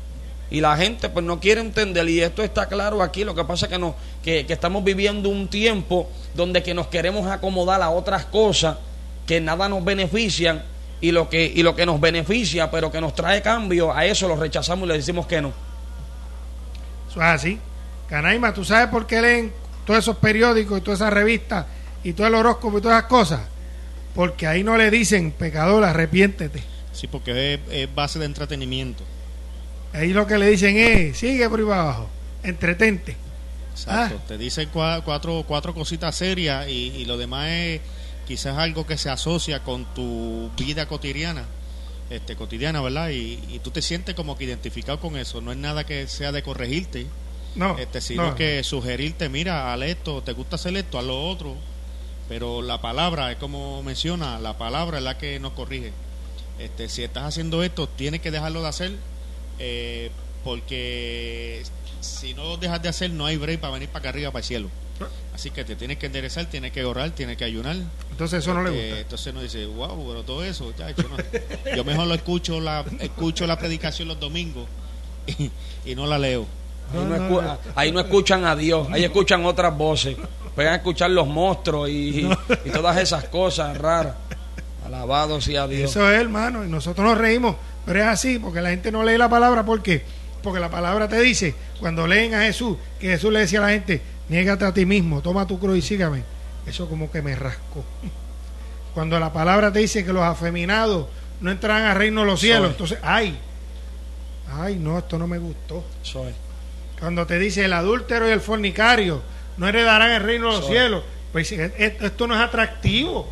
Y la gente pues no quiere entender, y esto está claro aquí. Lo que pasa es que, no, que, que estamos viviendo un tiempo donde que nos queremos acomodar a otras cosas que nada nos benefician, y lo que, y lo que nos beneficia pero que nos trae cambio, a eso lo rechazamos y le decimos que no. Eso es así. Canaima, ¿tú sabes por qué leen todos esos periódicos y todas esas revistas y todo el horóscopo y todas esas cosas? Porque ahí no le dicen, pecador, arrepiéntete. Sí, porque es, es base de entretenimiento. Ahí lo que le dicen es, sigue por ahí para abajo, entretente. Exacto, Ah. te dicen cua- cuatro, cuatro cositas serias, y, y lo demás es quizás algo que se asocia con tu vida cotidiana, este, cotidiana, ¿verdad? Y, y tú te sientes como que identificado con eso. No es nada que sea de corregirte, No, este, sino no. que sugerirte, mira, haz esto, te gusta hacer esto, haz lo otro. Pero la palabra, es como menciona, la palabra es la que nos corrige. Este, si estás haciendo esto, tienes que dejarlo de hacer, eh, porque si no lo dejas de hacer, no hay break para venir para acá arriba, para el cielo. Así que te tienes que enderezar, tienes que orar, tienes que ayunar. Entonces eso no le Este, gusta. entonces uno dice, wow, pero todo eso, chacho, no. Yo mejor lo escucho la escucho la predicación los domingos y, y no la leo. Ahí no, No, no, escu- no. ahí no escuchan a Dios, ahí escuchan otras voces. Pueden escuchar los monstruos y, y todas esas cosas raras. Alabado sea Dios. Eso es, hermano, y nosotros nos reímos, pero es así, porque la gente no lee la palabra. ¿Por qué? Porque la palabra te dice, cuando leen a Jesús, que Jesús le decía a la gente, niégate a ti mismo, toma tu cruz y sígame. Eso como que me rascó. Cuando la palabra te dice que los afeminados no entrarán al reino de los cielos, Soy. entonces, ay, ay, no, esto no me gustó. Eso es. Cuando te dice el adúltero y el fornicario no heredarán el reino de los Soy. cielos, pues dice, "Esto- esto no es atractivo".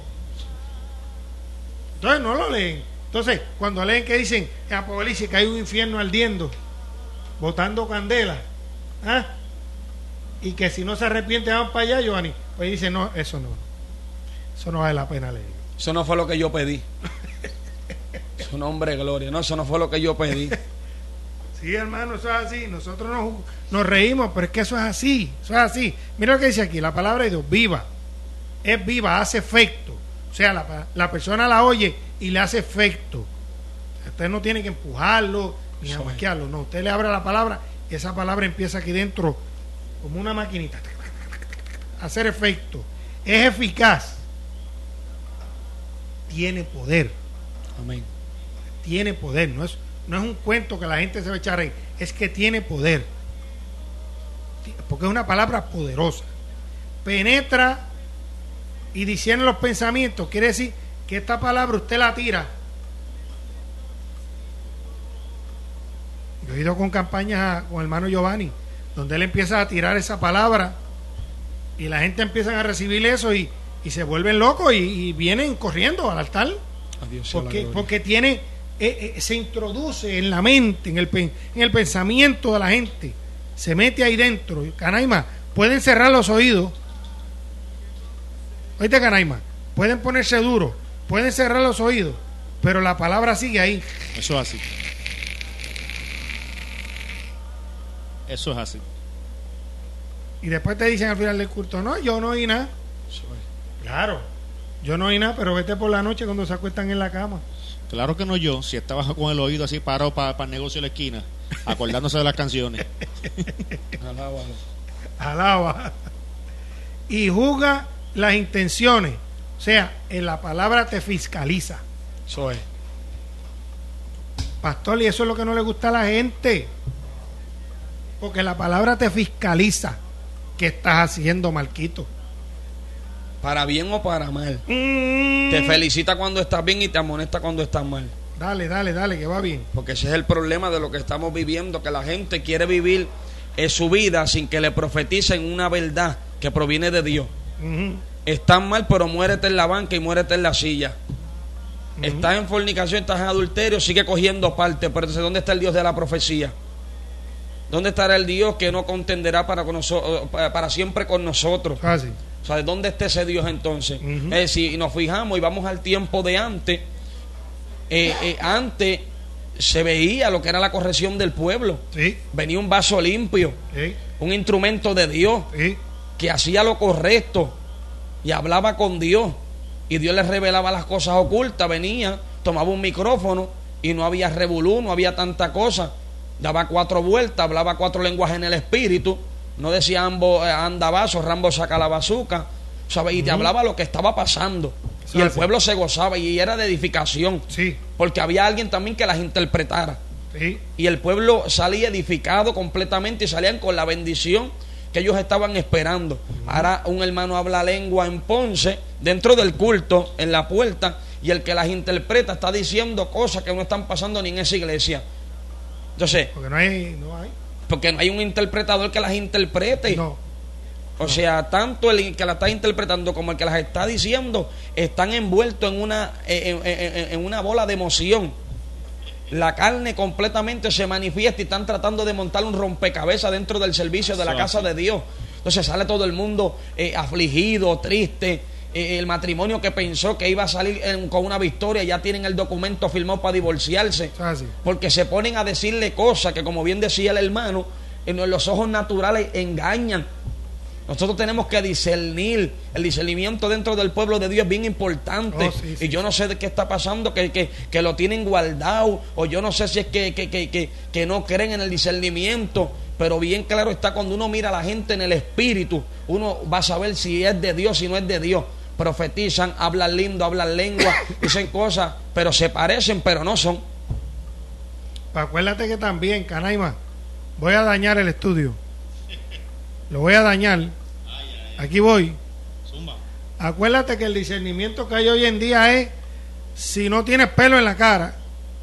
Entonces no lo leen. Entonces, cuando leen que dicen en Apocalipsis que hay un infierno ardiendo, botando candela, ¿ah? Y que si no se arrepienten van para allá, Giovanni, pues dice, no, eso no. Eso no vale la pena leer. Eso no fue lo que yo pedí. Su nombre, gloria. No, eso no fue lo que yo pedí. Sí, hermano, eso es así. Nosotros nos, nos reímos, pero es que eso es así. Eso es así. Mira lo que dice aquí, la palabra de Dios, viva. Es viva, hace efecto. O sea, la, la persona la oye y le hace efecto. Usted no tiene que empujarlo ni Eso es. amaquearlo. No, usted le abre la palabra y esa palabra empieza aquí dentro como una maquinita a hacer efecto. Es eficaz. Tiene poder. Amén. Tiene poder. No es, no es un cuento que la gente se va a echar ahí. Es que tiene poder. Porque es una palabra poderosa. Penetra y discierne los pensamientos. Quiere decir que esta palabra usted la tira. Yo he ido con campañas con el hermano Giovanni, donde él empieza a tirar esa palabra y la gente empieza a recibir eso y, y se vuelven locos y, y vienen corriendo al altar. A Dios sea la Porque, gloria. porque tiene, eh, eh, se introduce en la mente, en el, pen- en el pensamiento de la gente, se mete ahí dentro. Canaima, pueden cerrar los oídos. Oíste, Canaima, pueden ponerse duros, pueden cerrar los oídos, pero la palabra sigue ahí. Eso es así. Eso es así. Y después te dicen al final del culto, no, yo no oí nada. Eso es. Claro, yo no oí nada, pero vete por la noche cuando se acuestan en la cama. Claro que no yo, si estaba con el oído así parado para el negocio de la esquina, acordándose de las canciones. Alábalo. Alaba. Y juzga las intenciones. O sea, en la palabra te fiscaliza. Eso es. Pastor, y eso es lo que no le gusta a la gente. Porque la palabra te fiscaliza. ¿Qué estás haciendo, Marquito? Para bien o para mal. Mm. Te felicita cuando estás bien y te amonesta cuando estás mal. Dale, dale, dale, que va bien. Porque ese es el problema de lo que estamos viviendo, que la gente quiere vivir eh, su vida sin que le profeticen una verdad que proviene de Dios. Ujú. Estás mal, pero muérete en la banca y muérete en la silla. Ujú. Estás en fornicación, estás en adulterio, sigue cogiendo parte. Pero entonces, ¿dónde está el Dios de la profecía? ¿Dónde estará el Dios que no contenderá para, con noso- para para siempre con nosotros? Casi. O sea, ¿de dónde está ese Dios entonces? Ujú. Eh, si nos fijamos y vamos al tiempo de antes, eh, eh, antes se veía lo que era la corrección del pueblo. Sí, Venía un vaso limpio, sí, un instrumento de Dios sí. que hacía lo correcto y hablaba con Dios. Y Dios les revelaba las cosas ocultas. Venía, tomaba un micrófono y no había revolú, no había tanta cosa. daba cuatro vueltas, hablaba cuatro lenguajes en el espíritu, no decía ambos anda vaso, Rambo saca la bazuca, ¿sabes? Y te uh-huh. hablaba lo que estaba pasando. Sí, y el sí. pueblo se gozaba y era de edificación. Sí. Porque había alguien también que las interpretara. Sí. Y el pueblo salía edificado completamente y salían con la bendición que ellos estaban esperando. Uh-huh. Ahora un hermano habla lengua en Ponce, dentro del culto, en la puerta, y el que las interpreta está diciendo cosas que no están pasando ni en esa iglesia. Entonces, porque no hay, no hay. Porque no hay un interpretador que las interprete. No. O no. sea, tanto el que las está interpretando como el que las está diciendo están envueltos en una, en, en, en una bola de emoción. La carne completamente se manifiesta y están tratando de montar un rompecabezas dentro del servicio de la casa de Dios. Entonces sale todo el mundo eh, afligido, triste. Eh, el matrimonio que pensó que iba a salir en, con una victoria, ya tienen el documento firmado para divorciarse. Ah, sí. Porque se ponen a decirle cosas que, como bien decía el hermano, en los ojos naturales engañan. Nosotros tenemos que discernir. El discernimiento dentro del pueblo de Dios es bien importante. Oh, sí, sí, y yo sí. no sé de qué está pasando, que, que, que lo tienen guardado, o yo no sé si es que, que, que, que, que no creen en el discernimiento. Pero bien claro está, cuando uno mira a la gente en el espíritu, uno va a saber si es de Dios, si no es de Dios. Profetizan, hablan lindo, hablan lengua, dicen cosas, pero se parecen, pero no son. Acuérdate que también, Canaima, voy a dañar el estudio. Lo voy a dañar. Aquí voy. Acuérdate que el discernimiento que hay hoy en día es: si no tienes pelo en la cara,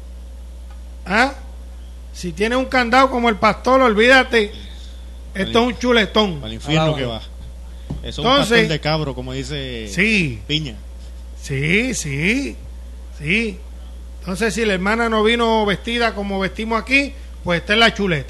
¿ah? Si tienes un candado como el pastor, olvídate. Esto es un chuletón. Al infierno que va. Eso es un pastor de cabro, como dice sí, Piña. Sí, sí, sí. Entonces, si la hermana no vino vestida como vestimos aquí, pues está en la chuleta.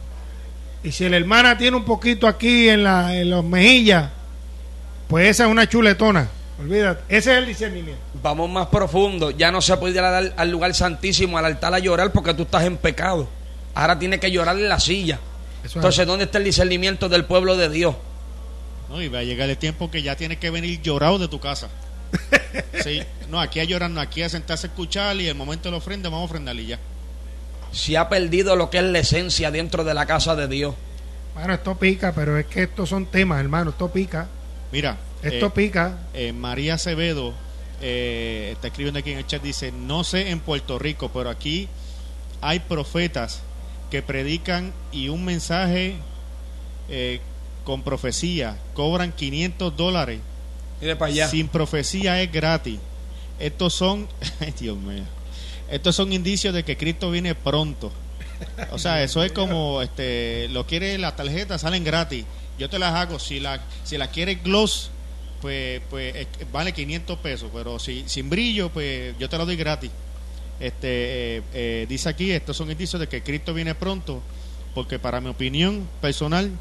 Y si la hermana tiene un poquito aquí en, la, en las mejillas, pues esa es una chuletona. Olvídate, ese es el discernimiento. Vamos más profundo. Ya no se puede ir al, al lugar santísimo, al altar a llorar, porque tú estás en pecado. Ahora tienes que llorar en la silla. Eso Entonces, es. ¿Dónde está el discernimiento del pueblo de Dios? No, y va a llegar el tiempo que ya tienes que venir llorado de tu casa. Sí, no, aquí a llorar, no, aquí a sentarse a escuchar, y el momento de la ofrenda vamos a ofrendarle ya. Se ha perdido lo que es la esencia dentro de la casa de Dios. Bueno, esto pica, pero es que estos son temas, hermano, esto pica. Mira, esto eh, pica. Eh, María Acevedo eh, está escribiendo aquí en el chat, dice: no sé en Puerto Rico, pero aquí hay profetas que predican y un mensaje eh, con profecía cobran quinientos dólares. Mire para allá. Sin profecía es gratis. Estos son, ay, Dios mío, estos son indicios de que Cristo viene pronto. O sea, eso es como, este, lo quiere la tarjeta, salen gratis. Yo te las hago. Si la, si la quieres gloss, pues, pues eh, vale quinientos pesos. Pero si sin brillo, pues yo te lo doy gratis. Este, eh, eh, dice aquí, estos son indicios de que Cristo viene pronto, porque para mi opinión personal,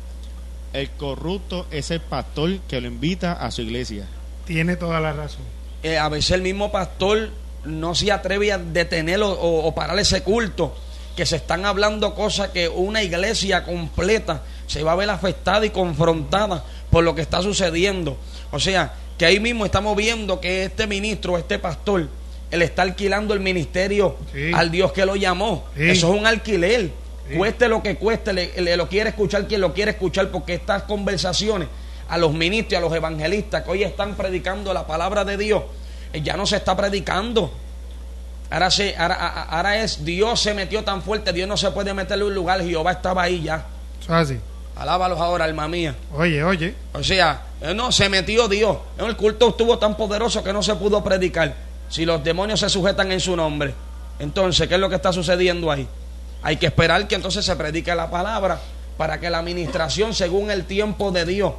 el corrupto es el pastor que lo invita a su iglesia. Tiene toda la razón. Eh, a veces el mismo pastor no se atreve a detenerlo o, o parar ese culto, que se están hablando cosas que una iglesia completa se va a ver afectada y confrontada por lo que está sucediendo. O sea, que ahí mismo estamos viendo que este ministro, este pastor, él está alquilando el ministerio sí. al Dios que lo llamó. Sí. Eso es un alquiler. Sí. Cueste lo que cueste, le, le lo quiere escuchar quien lo quiere escuchar, porque estas conversaciones a los ministros y a los evangelistas que hoy están predicando la palabra de Dios, ya no se está predicando. Ahora, se, ahora, ahora es Dios se metió tan fuerte, Dios no se puede meterle en un lugar, Jehová estaba ahí ya. Así. Alábalos ahora, alma mía. Oye, oye. O sea, no, se metió Dios. El culto estuvo tan poderoso que no se pudo predicar. Si los demonios se sujetan en su nombre, entonces, ¿qué es lo que está sucediendo ahí? Hay que esperar que entonces se predique la palabra, para que la administración, según el tiempo de Dios,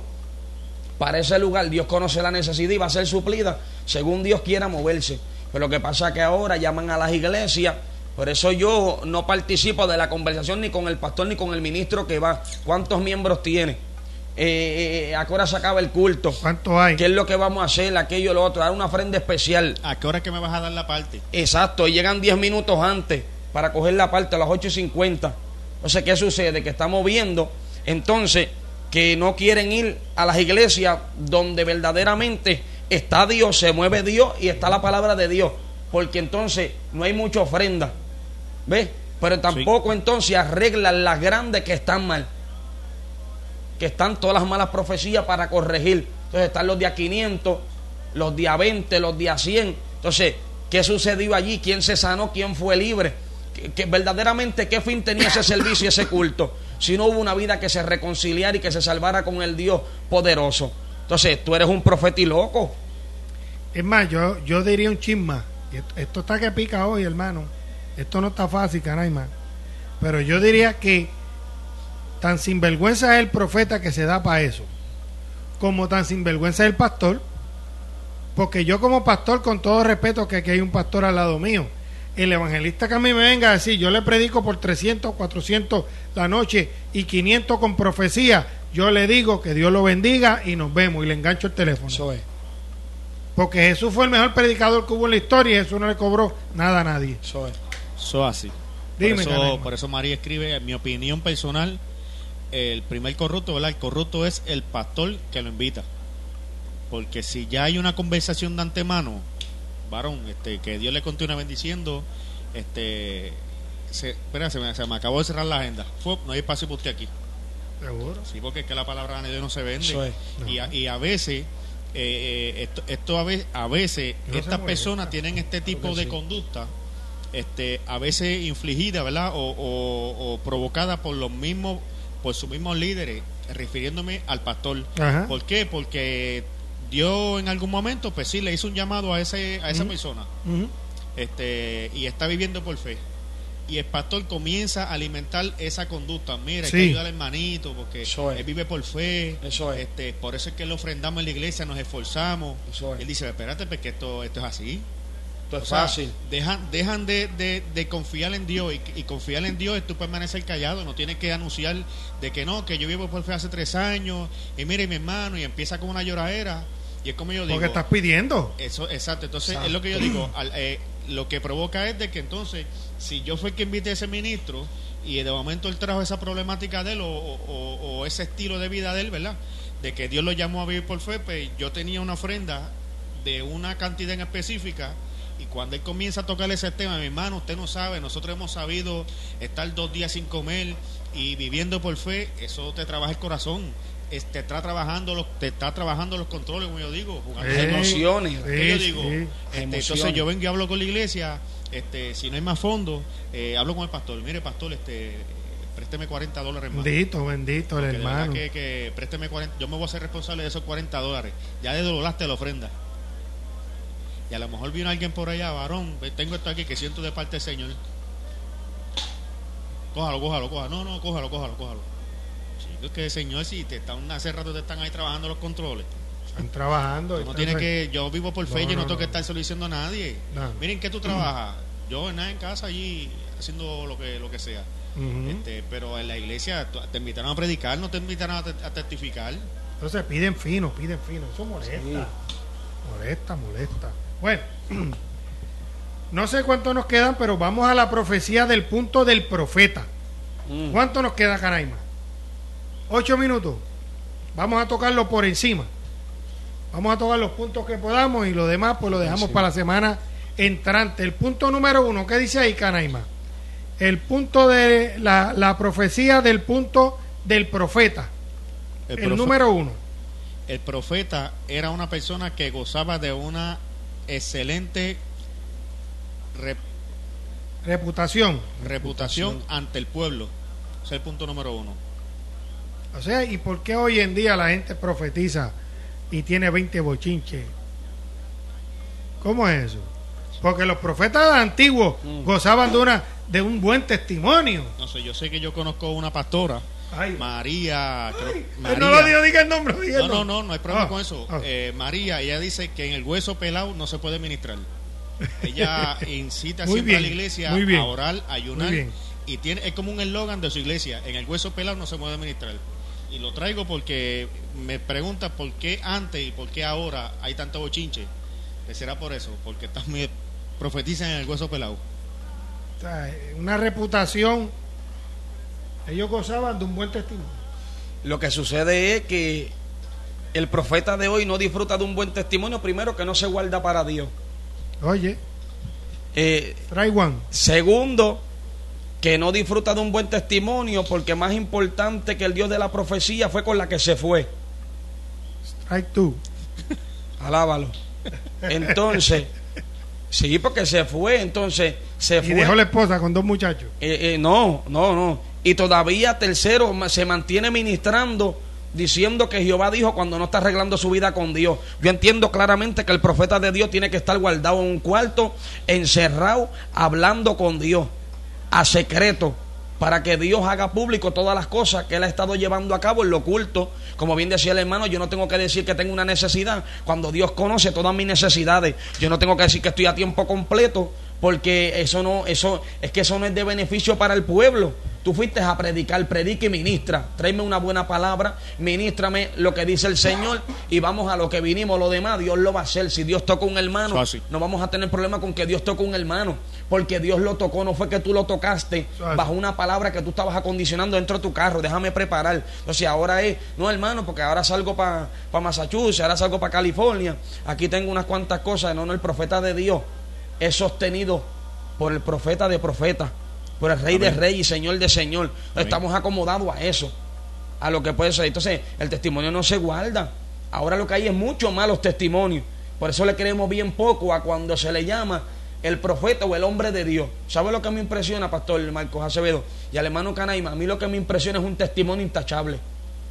para ese lugar, Dios conoce la necesidad y va a ser suplida según Dios quiera moverse. Pero lo que pasa es que ahora llaman a las iglesias. Por eso yo no participo de la conversación ni con el pastor ni con el ministro que va. ¿Cuántos miembros tiene? Eh, eh, ¿A qué hora se acaba el culto? ¿Cuánto hay? ¿Qué es lo que vamos a hacer? Aquello, lo otro. Dar una ofrenda especial. ¿A qué hora que me vas a dar la parte? Exacto. Y llegan diez minutos antes para coger la parte a las ocho y cincuenta. Entonces, ¿qué sucede? Que estamos viendo entonces que no quieren ir a las iglesias donde verdaderamente está Dios, se mueve Dios y está la palabra de Dios, porque entonces no hay mucha ofrenda. ¿Ves? pero tampoco sí. entonces arreglan las grandes que están mal, que están todas las malas profecías para corregir. Entonces están los días quinientos, los días veinte, los días cien. Entonces, ¿qué sucedió allí? ¿Quién se sanó? ¿Quién fue libre? ¿Qué, qué, verdaderamente qué fin tenía ese servicio y ese culto? Si no hubo una vida que se reconciliara y que se salvara con el Dios poderoso. Entonces, tú eres un profeta y loco. Es más, yo, yo diría un chisma. Esto, esto está que pica hoy, hermano. Esto no está fácil, Canaima. Pero yo diría que tan sinvergüenza es el profeta que se da para eso, como tan sinvergüenza es el pastor. Porque yo como pastor, con todo respeto que aquí hay un pastor al lado mío, el evangelista que a mí me venga a decir, yo le predico por trescientos, cuatrocientos la noche y quinientos con profecía, yo le digo que Dios lo bendiga y nos vemos, y le engancho el teléfono. Eso es. Porque Jesús fue el mejor predicador que hubo en la historia y Jesús no le cobró nada a nadie. Eso es. Eso así. Dime, por, eso, Canaima. por eso María escribe, en mi opinión personal, el primer corrupto, ¿verdad? El corrupto es el pastor que lo invita. Porque si ya hay una conversación de antemano, varón, este, que Dios le continúe bendiciendo, este, se, espera, se me, se me acabó de cerrar la agenda. Fue, no hay espacio para usted aquí. ¿Seguro? Sí, porque es que la palabra de Dios no se vende. Eso es. Y, a, y a veces, eh, esto, esto a veces, a veces No se estas molesta. personas tienen este tipo Porque de sí. conducta, este, a veces infligida, ¿verdad? O, o, o provocada por los mismos, por sus mismos líderes, refiriéndome al pastor. Ajá. ¿Por qué? Porque Dios en algún momento, pues sí, le hizo un llamado a ese, a esa Ujú. persona, Ujú. este, y está viviendo por fe. Y el pastor comienza a alimentar esa conducta. Mira, hay Sí. que ayudar al hermanito porque Eso es. él vive por fe. Eso es. Este, por eso es que lo ofrendamos en la iglesia, nos esforzamos. Eso es. Él dice, espérate, porque esto, esto es así. Esto es O sea, fácil. dejan, dejan de, de, de confiar en Dios y, y confiar en Dios es tú permanecer callado, no tienes que anunciar de que no, que yo vivo por fe hace tres años y mire mi hermano y empieza con una lloradera y es como yo digo. Porque estás pidiendo. Eso, exacto, entonces Exacto. es lo que yo digo, al, eh, lo que provoca es de que entonces, si yo fui el que invité a ese ministro y de momento él trajo esa problemática de él o, o, o ese estilo de vida de él, ¿verdad? De que Dios lo llamó a vivir por fe, pues yo tenía una ofrenda de una cantidad en específica y cuando él comienza a tocar ese tema, mi hermano, usted no sabe, nosotros hemos sabido estar dos días sin comer y viviendo por fe, eso te trabaja el corazón. Te está trabajando los te está trabajando los controles, como yo digo, jugando Sí, emociones. sí, ¿Qué yo digo? sí. Este, Emociones. entonces yo vengo y hablo con la iglesia, este, si no hay más fondos, eh, hablo con el pastor, mire pastor, este, présteme cuarenta dólares más. Bendito, bendito el Porque de verdad hermano. que, que présteme cuarenta, yo me voy a hacer responsable de esos cuarenta dólares, ya desdoblaste la ofrenda. Y a lo mejor vino alguien por allá, varón, ve, tengo esto aquí que siento de parte del Señor. Cójalo, cójalo, cójalo, no, no, cójalo, cójalo, cójalo. Chico, es que el Señor, si te están, hace rato te están ahí trabajando los controles. Están trabajando. Tú no están tienes re- que, yo vivo por fe, No, yo no no, tengo que no. estar solicitando a nadie. No. Miren que tú trabajas, yo nada en casa allí haciendo lo que lo que sea. Ujú. Este, pero en la iglesia tú- te invitaron a predicar, no te invitaron a, te- a testificar. Entonces piden fino, piden fino. Eso molesta. Sí. Molesta, molesta. Bueno, no sé cuánto nos quedan, pero vamos a la profecía del punto del profeta. Mm. ¿Cuánto nos queda, Canaima? Ocho minutos. Vamos a tocarlo por encima. Vamos a tocar los puntos que podamos y lo demás pues lo dejamos Sí. para la semana entrante. El punto número uno, ¿qué dice ahí, Canaima? El punto de la, la profecía del punto del profeta. El, profe- número uno. el profeta era una persona que gozaba de una excelente rep- Reputación. reputación ante el pueblo. Ese es el punto número uno. O sea, ¿y por qué hoy en día la gente profetiza y tiene veinte bochinches? ¿Cómo es eso? Porque los profetas antiguos Mm. gozaban de una de un buen testimonio. No sé, yo sé que yo conozco una pastora, Ay, María, creo- ay, María. no lo diga, diga el nombre. Diga el No, no, nombre. no, no hay problema Ah, con eso. ah. Eh, María, ella dice que en el hueso pelado no se puede ministrar. Ella incita Muy siempre a la bien, iglesia muy bien, a orar, a ayunar. muy bien. Y tiene, es como un eslogan de su iglesia: en el hueso pelado no se puede ministrar. Y lo traigo porque me pregunta por qué antes y por qué ahora hay tanto bochinche. Que será por eso, porque también profetizan en el hueso pelado. O sea, una reputación. Ellos gozaban de un buen testimonio. Lo que sucede es que el profeta de hoy no disfruta de un buen testimonio, primero que no se guarda para Dios. Oye, Eh, try one. segundo, que no disfruta de un buen testimonio porque más importante que el Dios de la profecía fue con la que se fue. Strike two. Alábalo. Entonces, sí, porque se fue, entonces se Y fue. dejó la esposa con dos muchachos. Eh, eh, no, no, no. Y todavía tercero se mantiene ministrando, diciendo que Jehová dijo cuando no está arreglando su vida con Dios. Yo entiendo claramente que el profeta de Dios tiene que estar guardado en un cuarto, encerrado, hablando con Dios, a secreto, para que Dios haga público todas las cosas que Él ha estado llevando a cabo en lo oculto. Como bien decía el hermano, yo no tengo que decir que tengo una necesidad cuando Dios conoce todas mis necesidades. Yo no tengo que decir que estoy a tiempo completo, porque eso no, eso es que eso no es de beneficio para el pueblo. Tú fuiste a predicar, predica y ministra. Tráeme una buena palabra, ministrame lo que dice el Señor y vamos a lo que vinimos. Lo demás Dios lo va a hacer. Si Dios toca un hermano, Suasi. no vamos a tener problema con que Dios toque un hermano, porque Dios lo tocó, no fue que tú lo tocaste Suasi. bajo una palabra que tú estabas acondicionando dentro de tu carro. Déjame preparar. Entonces ahora es, no hermano, porque ahora salgo para pa Massachusetts, ahora salgo para California. Aquí tengo unas cuantas cosas. No, no, el profeta de Dios es sostenido por el profeta de profetas, por el rey Amén. de rey y señor de señor. Amén. Estamos acomodados a eso, a lo que puede ser. Entonces el testimonio no se guarda. Ahora lo que hay es muchos malos testimonios. Por eso le creemos bien poco a cuando se le llama el profeta o el hombre de Dios. ¿Sabe lo que me impresiona, pastor Marcos Acevedo y al hermano Canaima? A mí lo que me impresiona es un testimonio intachable.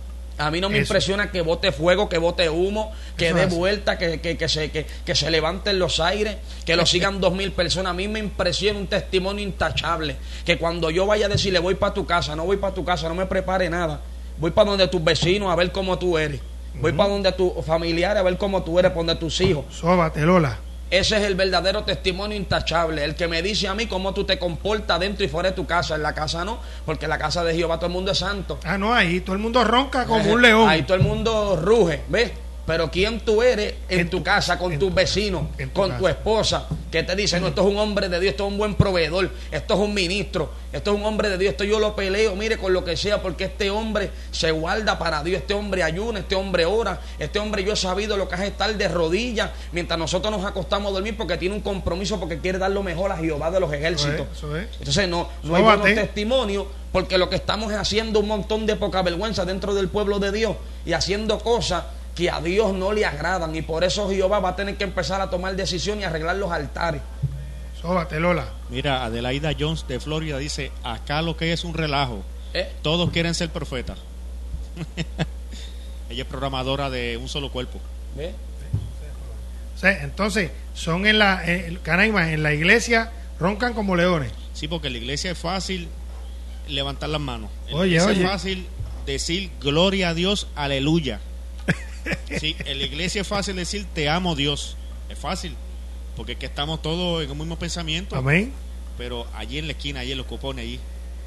A mí no me Eso. impresiona que bote fuego, que bote humo, que Eso dé es así. vuelta, que, que, que, se, que, que se levanten los aires, que lo sigan dos mil personas. A mí me impresiona un testimonio intachable. Que cuando yo vaya a decirle, voy para tu casa, no voy para tu casa, no me prepare nada. Voy para donde tus vecinos a ver cómo tú eres. Voy para donde tus familiares a ver cómo tú eres, para donde tus hijos. Sóbate, Lola. Ese es el verdadero testimonio intachable, el que me dice a mí cómo tú te comportas dentro y fuera de tu casa. En la casa no, porque en la casa de Jehová todo el mundo es santo. Ah, no, ahí todo el mundo ronca como un león. Ahí todo el mundo ruge, ¿ves? Pero ¿quién tú eres en, En tu tu- casa, con en tus tu- vecinos, en tu con casa. tu esposa, que te dice, no, esto es un hombre de Dios, esto es un buen proveedor, esto es un ministro, esto es un hombre de Dios, esto yo lo peleo, mire, con lo que sea, porque este hombre se guarda para Dios, este hombre ayuna, este hombre ora, este hombre yo he sabido lo que es estar de rodillas mientras nosotros nos acostamos a dormir, porque tiene un compromiso, porque quiere dar lo mejor a Jehová de los ejércitos. Eso es, eso es. Entonces no, no hay Sóbate. buenos testimonios, porque lo que estamos es haciendo un montón de poca vergüenza dentro del pueblo de Dios y haciendo cosas que a Dios no le agradan, y por eso Jehová va a tener que empezar a tomar decisiones y arreglar los altares. Sóbate, Lola. Mira, Adelaida Jones de Florida dice, acá lo que es un relajo, ¿Eh? todos quieren ser profetas. Ella es programadora de Un Solo Cuerpo. ¿Ve? O sea, entonces, son en la, eh, Canaima, en la iglesia, roncan como leones. Sí, porque en la iglesia es fácil levantar las manos. En Oye, la iglesia oye. es fácil decir gloria a Dios, aleluya. Sí, en la iglesia es fácil decir te amo Dios. Es fácil, porque es que estamos todos en el mismo pensamiento. Amén. Pero allí en la esquina, allí en los cupones, allí,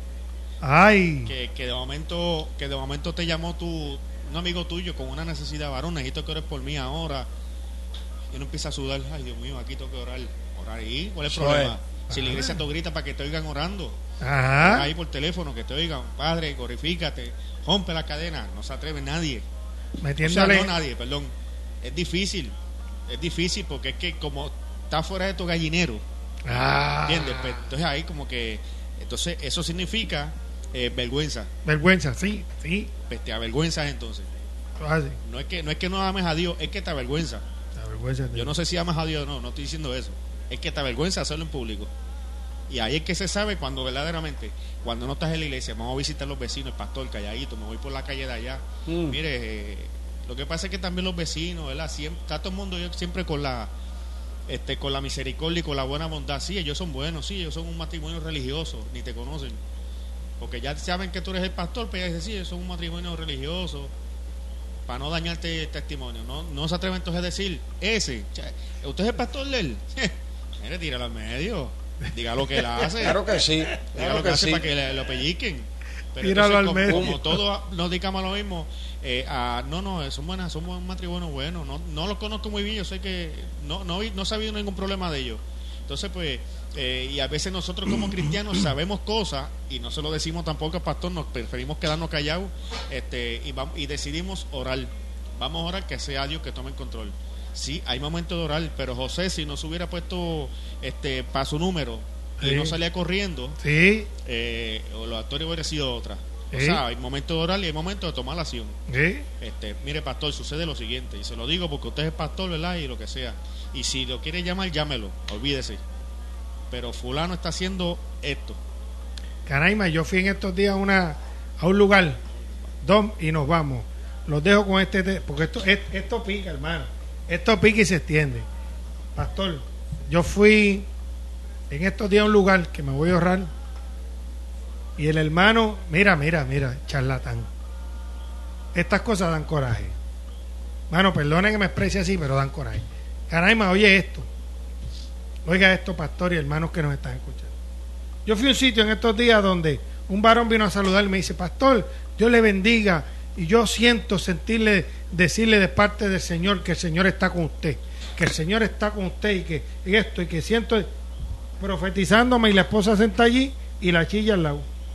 Ay, que, que de momento, que de momento te llamó tu un amigo tuyo con una necesidad, varón, necesito que ores por mí ahora. Y uno empieza a sudar, ay Dios mío, aquí tengo que orar. Orar ahí, ¿cuál es el Eso problema? es. Si la iglesia te grita para que te oigan orando, ajá. ahí por teléfono, que te oigan, Padre, glorifícate, rompe la cadena, no se atreve nadie. O sea, Metiéndole. no nadie, perdón. Es difícil, es difícil porque es que como está fuera de tu gallinero, Ah, ¿entiendes? Pues, entonces ahí como que, entonces eso significa eh, vergüenza, vergüenza, sí, sí. pues te avergüenzas entonces. Eso es así. No es que no es que no ames a Dios, es que te avergüenza. La vergüenza de- Yo no sé si amas a Dios o no, no estoy diciendo eso. Es que te avergüenza hacerlo en público. Y ahí es que se sabe cuando verdaderamente, cuando no estás en la iglesia, vamos a visitar a los vecinos, el pastor calladito, me voy por la calle de allá. Mm. Mire, eh, lo que pasa es que también los vecinos, ¿verdad? Siempre, está todo el mundo yo siempre con la este con la misericordia y con la buena bondad. Sí, ellos son buenos, sí, ellos son un matrimonio religioso, ni te conocen. Porque ya saben que tú eres el pastor, pero ya dicen, sí, ellos son un matrimonio religioso, para no dañarte el testimonio. No, no se atreven entonces a decir, ese, cha, ¿usted es el pastor de él? Mire, tíralo al medio, diga lo que él hace. Claro que sí, Diga claro lo que que hace sí. para que le, lo pellizquen. Pero Tíralo entonces, al como, medio. como todos nos dedicamos a lo mismo, eh, a, no, no, son buenas, somos un matrimonio bueno. No, no los conozco muy bien, yo sé que no, no, no he sabido ningún problema de ellos. Entonces, pues, eh, y a veces nosotros como cristianos sabemos cosas y no se lo decimos tampoco al pastor, nos preferimos quedarnos callados este, y, vamos, y decidimos orar. Vamos a orar que sea Dios que tome el control. Sí, hay momentos de orar, pero José, si no se hubiera puesto este para su número, y Sí. no salía corriendo, Sí, eh, o los actores hubiera sido otra. O Sí. sea, hay momentos de orar y hay momentos de tomar la acción. sí. Este, mire, pastor, sucede lo siguiente, y se lo digo porque usted es pastor, ¿verdad? Y lo que sea. Y si lo quiere llamar, llámelo, olvídese. Pero fulano está haciendo esto. Canaima, yo fui en estos días a, una, a un lugar, Dom, y nos vamos. Los dejo con este, te- porque esto, es- esto pica, hermano. Esto pica y se extiende. Pastor, yo fui en estos días a un lugar que me voy a ahorrar. Y el hermano, mira, mira, mira, charlatán. Estas cosas dan coraje. Mano, perdonen que me exprese así, pero dan coraje. Canaima, oye esto. Oiga esto, pastor y hermanos que nos están escuchando. Yo fui a un sitio en estos días donde un varón vino a saludar y me dice, pastor, Dios le bendiga. Y yo siento sentirle, decirle de parte del Señor que el Señor está con usted. Que el Señor está con usted y que y esto, y que siento profetizándome, y la esposa senta allí y la chilla al lado.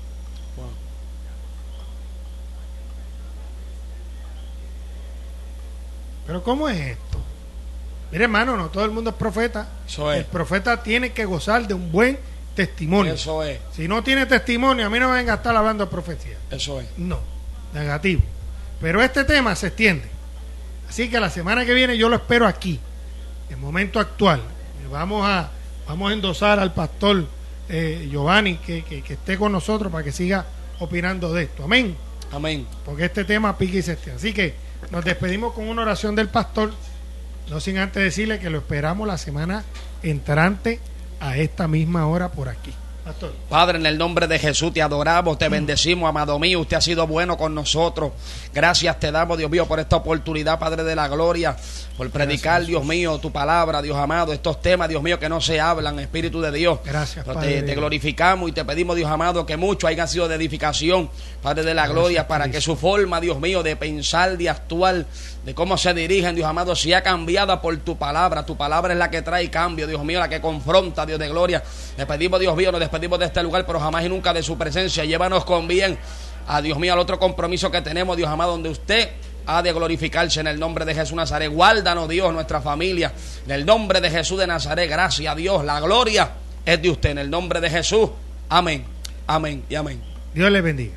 Pero ¿cómo es esto? Mire, hermano, no todo el mundo es profeta. Eso es. El profeta tiene que gozar de un buen testimonio. Eso es, Si no tiene testimonio, a mí no me venga a estar hablando de profecía. eso es. No, negativo. Pero este tema se extiende. Así que la semana que viene yo lo espero aquí, en momento actual. Vamos a, vamos a endosar al pastor eh, Giovanni que, que, que esté con nosotros para que siga opinando de esto. Amén. Amén. Porque este tema pica y se extiende. Así que nos despedimos con una oración del pastor, no sin antes decirle que lo esperamos la semana entrante a esta misma hora por aquí. Pastor. Padre, en el nombre de Jesús te adoramos, te bendecimos, amado mío. Usted ha sido bueno con nosotros. Gracias te damos, Dios mío, por esta oportunidad, Padre de la gloria, por predicar, Gracias, Dios mío, tu palabra, Dios amado, estos temas, Dios mío, que no se hablan, Espíritu de Dios. Gracias, Pero Padre. te, te glorificamos y te pedimos, Dios amado, que muchos hayan sido de edificación, Padre de la Gracias, gloria, para Cristo. que su forma, Dios mío, de pensar, de actuar, de cómo se dirigen, Dios amado, sea cambiada por tu palabra. Tu palabra es la que trae cambio, Dios mío, la que confronta, Dios de gloria. Le pedimos, Dios mío, nos despedimos de este lugar, pero jamás y nunca de su presencia. Llévanos con bien a Dios mío, al otro compromiso que tenemos, Dios amado, donde usted ha de glorificarse en el nombre de Jesús Nazaret. Guárdanos, Dios, nuestra familia, en el nombre de Jesús de Nazaret. Gracias a Dios, la gloria es de usted, en el nombre de Jesús. Amén, amén y amén. Dios le bendiga.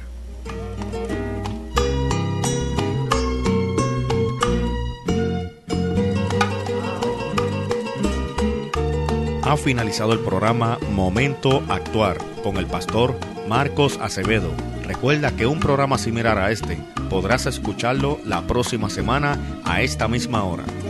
Ha finalizado el programa Momento Actuar con el pastor Marcos Acevedo. Recuerda que un programa similar a este podrás escucharlo la próxima semana a esta misma hora.